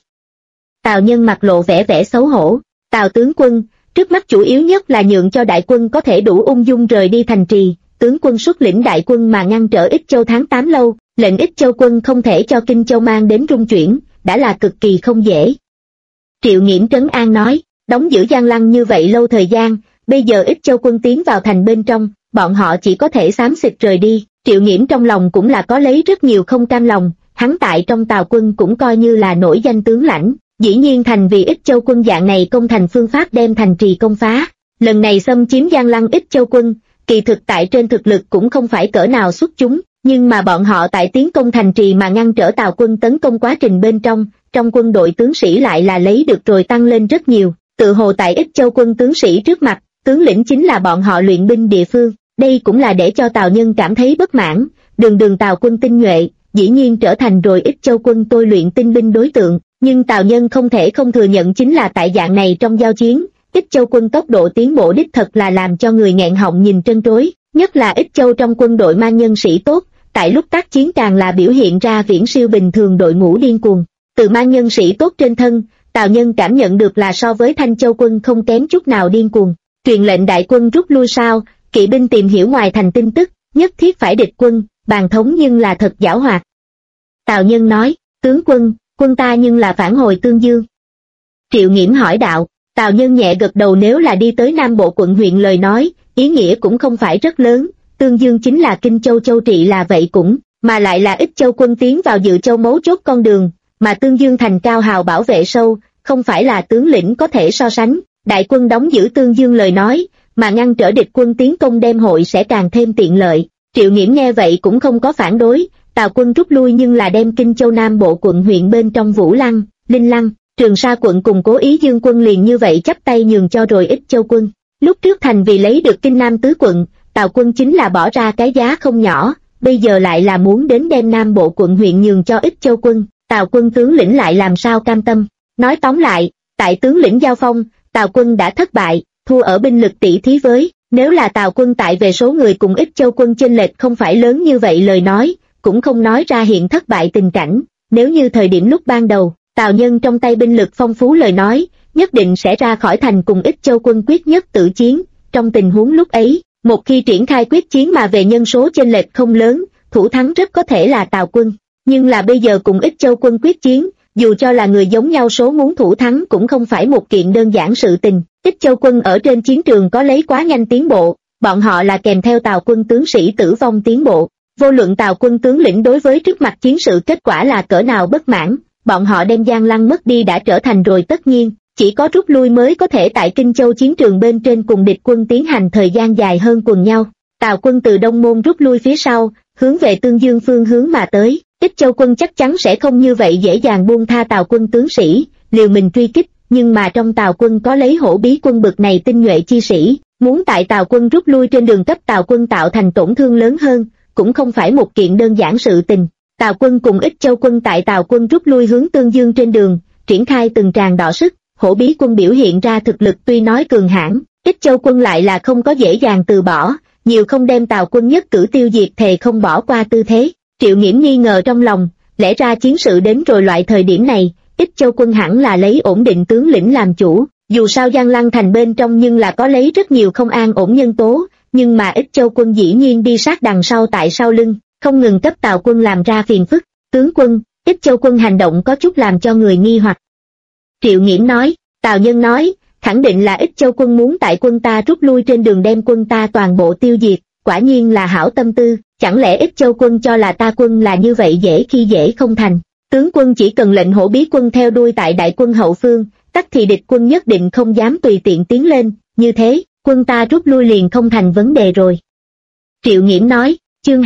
Tào Nhân mặt lộ vẻ xấu hổ, Tào tướng quân, trước mắt chủ yếu nhất là nhượng cho đại quân có thể đủ ung dung rời đi thành trì, tướng quân xuất lĩnh đại quân mà ngăn trở Ích Châu tháng 8 lâu, lệnh Ích Châu quân không thể cho Kinh Châu mang đến rung chuyển, đã là cực kỳ không dễ. Triệu Nghiễm trấn an nói, đóng giữ Giang Lăng như vậy lâu thời gian, bây giờ Ích Châu quân tiến vào thành bên trong, bọn họ chỉ có thể xám xịt rời đi. Triệu Nghiễm trong lòng cũng là có lấy rất nhiều không cam lòng, hắn tại trong Tào quân cũng coi như là nổi danh tướng lãnh, dĩ nhiên thành vì Ích Châu quân dạng này công thành phương pháp đem thành trì công phá. Lần này xâm chiếm Giang Lăng Ích Châu quân, kỳ thực tại trên thực lực cũng không phải cỡ nào xuất chúng, nhưng mà bọn họ tại tiến công thành trì mà ngăn trở Tào quân tấn công quá trình bên trong quân đội tướng sĩ lại là lấy được rồi tăng lên rất nhiều, tự hồ tại Ích Châu quân tướng sĩ trước mặt, tướng lĩnh chính là bọn họ luyện binh địa phương, đây cũng là để cho Tào Nhân cảm thấy bất mãn, đường Tào quân tinh nhuệ, dĩ nhiên trở thành rồi Ích Châu quân tôi luyện tinh binh đối tượng, nhưng Tào Nhân không thể không thừa nhận chính là tại dạng này trong giao chiến, Ích Châu quân tốc độ tiến bộ đích thật là làm cho người nghẹn họng nhìn trân trối, nhất là Ích Châu trong quân đội mang nhân sĩ tốt, tại lúc tác chiến càng là biểu hiện ra viễn siêu bình thường đội ngũ điên cuồng. Từ mang nhân sĩ tốt trên thân, Tào Nhân cảm nhận được là so với Thanh Châu quân không kém chút nào điên cuồng. Truyền lệnh đại quân rút lui sau, kỵ binh tìm hiểu ngoài thành tin tức, nhất thiết phải địch quân, bàn thống nhưng là thật giảo hoạt. Tào Nhân nói, tướng quân, quân ta nhưng là phản hồi Tương Dương. Triệu Nghiễm hỏi đạo, Tào Nhân nhẹ gật đầu, nếu là đi tới Nam Bộ quận huyện lời nói, ý nghĩa cũng không phải rất lớn, Tương Dương chính là Kinh Châu châu trị là vậy cũng, mà lại là Ích Châu quân tiến vào Dự Châu mấu chốt con đường, mà Tương Dương thành cao hào bảo vệ sâu, không phải là tướng lĩnh có thể so sánh. Đại quân đóng giữ Tương Dương lời nói, mà ngăn trở địch quân tiến công đem hội sẽ càng thêm tiện lợi. Triệu Nghiễm nghe vậy cũng không có phản đối, Tào quân rút lui nhưng là đem Kinh Châu Nam bộ quận huyện bên trong Vũ Lăng, Linh Lăng, Trường Sa quận cùng Cố Ý Dương quân liền như vậy chắp tay nhường cho rồi Ích Châu quân. Lúc trước thành vì lấy được Kinh Nam tứ quận, Tào quân chính là bỏ ra cái giá không nhỏ, bây giờ lại là muốn đến đem Nam bộ quận huyện nhường cho Ích Châu quân, Tào quân tướng lĩnh lại làm sao cam tâm. Nói tóm lại, tại tướng lĩnh giao phong, Tào quân đã thất bại, thua ở binh lực tỷ thí với, nếu là Tào quân tại về số người cùng Ích Châu quân chênh lệch không phải lớn như vậy lời nói, cũng không nói ra hiện thất bại tình cảnh, nếu như thời điểm lúc ban đầu, Tào Nhân trong tay binh lực phong phú lời nói, nhất định sẽ ra khỏi thành cùng Ích Châu quân quyết nhất tử chiến, trong tình huống lúc ấy, một khi triển khai quyết chiến mà về nhân số chênh lệch không lớn, thủ thắng rất có thể là Tào quân, nhưng là bây giờ cùng Ích Châu quân quyết chiến, dù cho là người giống nhau số muốn thủ thắng cũng không phải một kiện đơn giản sự tình. Ích Châu quân ở trên chiến trường có lấy quá nhanh tiến bộ, bọn họ là kèm theo Tào quân tướng sĩ tử vong tiến bộ. Vô luận Tào quân tướng lĩnh đối với trước mặt chiến sự kết quả là cỡ nào bất mãn, bọn họ đem Giang Lăng mất đi đã trở thành rồi tất nhiên, chỉ có rút lui mới có thể tại Kinh Châu chiến trường bên trên cùng địch quân tiến hành thời gian dài hơn quần nhau. Tào quân từ Đông Môn rút lui phía sau, hướng về Tương Dương phương hướng mà tới, Ích Châu quân chắc chắn sẽ không như vậy dễ dàng buông tha Tào quân tướng sĩ, liều mình truy kích, nhưng mà trong Tào quân có lấy Hổ Bí quân bực này tinh nhuệ chi sĩ, muốn tại Tào quân rút lui trên đường cấp Tào quân tạo thành tổn thương lớn hơn, cũng không phải một kiện đơn giản sự tình. Tào quân cùng Ích Châu quân tại Tào quân rút lui hướng Tương Dương trên đường, triển khai từng tràng đọ sức, Hổ Bí quân biểu hiện ra thực lực tuy nói cường hãn, Ích Châu quân lại là không có dễ dàng từ bỏ, nhiều không đem Tào quân nhất cử tiêu diệt thề không bỏ qua tư thế. Triệu Nghiễm nghi ngờ trong lòng, lẽ ra chiến sự đến rồi loại thời điểm này, Ích Châu quân hẳn là lấy ổn định tướng lĩnh làm chủ, dù sao Giang Lăng thành bên trong nhưng là có lấy rất nhiều không an ổn nhân tố, nhưng mà Ích Châu quân dĩ nhiên đi sát đằng sau tại sau lưng, không ngừng cấp Tào quân làm ra phiền phức. Tướng quân, Ích Châu quân hành động có chút làm cho người nghi hoặc. Triệu Nghiễm nói, Tào Nhân nói, khẳng định là Ích Châu quân muốn tại quân ta rút lui trên đường đem quân ta toàn bộ tiêu diệt, quả nhiên là hảo tâm tư, chẳng lẽ Ích Châu quân cho là ta quân là như vậy dễ khi dễ không thành. Tướng quân chỉ cần lệnh Hổ Bí quân theo đuôi tại đại quân hậu phương, tắc thì địch quân nhất định không dám tùy tiện tiến lên, như thế, quân ta rút lui liền không thành vấn đề rồi. Triệu Nghiễm nói, chương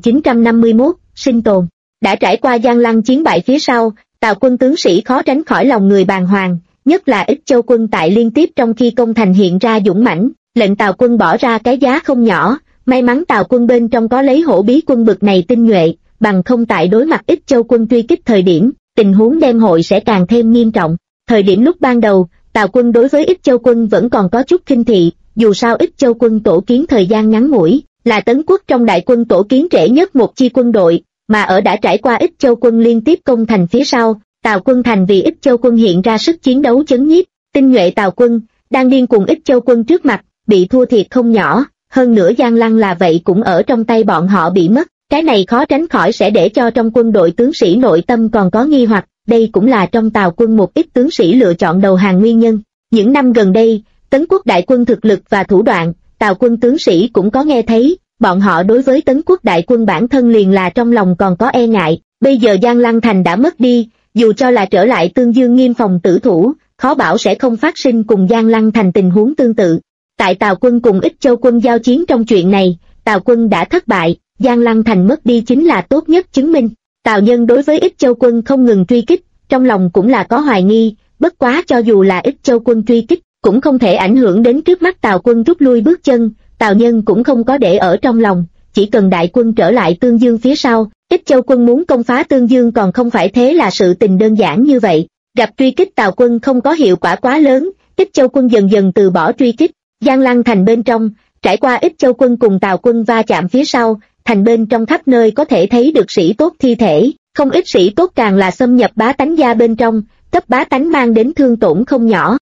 2951, sinh tồn. Đã trải qua Giang Lăng chiến bại phía sau, Tào quân tướng sĩ khó tránh khỏi lòng người bàng hoàng, nhất là Ích Châu quân tại liên tiếp trong khi công thành hiện ra dũng mãnh, lệnh Tào quân bỏ ra cái giá không nhỏ, may mắn Tào quân bên trong có lấy Hổ Bí quân bực này tinh nhuệ, bằng không tại đối mặt Ích Châu quân truy kích thời điểm, tình huống đem hội sẽ càng thêm nghiêm trọng. Thời điểm lúc ban đầu, Tào quân đối với Ích Châu quân vẫn còn có chút khinh thị, dù sao Ích Châu quân tổ kiến thời gian ngắn ngủi, là Tấn quốc trong đại quân tổ kiến trễ nhất một chi quân đội, mà ở đã trải qua Ích Châu quân liên tiếp công thành phía sau, Tào quân thành vì Ích Châu quân hiện ra sức chiến đấu chấn nhiếp, tinh nhuệ Tào quân, đang điên cùng Ích Châu quân trước mặt, bị thua thiệt không nhỏ, hơn nữa Giang Lăng là vậy cũng ở trong tay bọn họ bị mất, cái này khó tránh khỏi sẽ để cho trong quân đội tướng sĩ nội tâm còn có nghi hoặc, đây cũng là trong Tào quân một ít tướng sĩ lựa chọn đầu hàng nguyên nhân. Những năm gần đây, Tấn quốc đại quân thực lực và thủ đoạn, Tào quân tướng sĩ cũng có nghe thấy, bọn họ đối với Tấn quốc đại quân bản thân liền là trong lòng còn có e ngại, bây giờ Giang Lăng thành đã mất đi, dù cho là trở lại Tương Dương nghiêm phòng tử thủ, khó bảo sẽ không phát sinh cùng Giang Lăng thành tình huống tương tự. Tại Tào quân cùng Ích Châu quân giao chiến trong chuyện này, Tào quân đã thất bại, Giang Lăng thành mất đi chính là tốt nhất chứng minh. Tào Nhân đối với Ích Châu quân không ngừng truy kích, trong lòng cũng là có hoài nghi, bất quá cho dù là Ích Châu quân truy kích, cũng không thể ảnh hưởng đến trước mắt Tào quân rút lui bước chân, Tào Nhân cũng không có để ở trong lòng, chỉ cần đại quân trở lại Tương Dương phía sau, Ích Châu quân muốn công phá Tương Dương còn không phải thế là sự tình đơn giản như vậy. Gặp truy kích Tào quân không có hiệu quả quá lớn, Ích Châu quân dần dần từ bỏ truy kích, Giang Lăng thành bên trong, trải qua Ích Châu quân cùng Tào quân va chạm phía sau, thành bên trong khắp nơi có thể thấy được sĩ tốt thi thể, không ít sĩ tốt càng là xâm nhập bá tánh gia bên trong, cấp bá tánh mang đến thương tổn không nhỏ.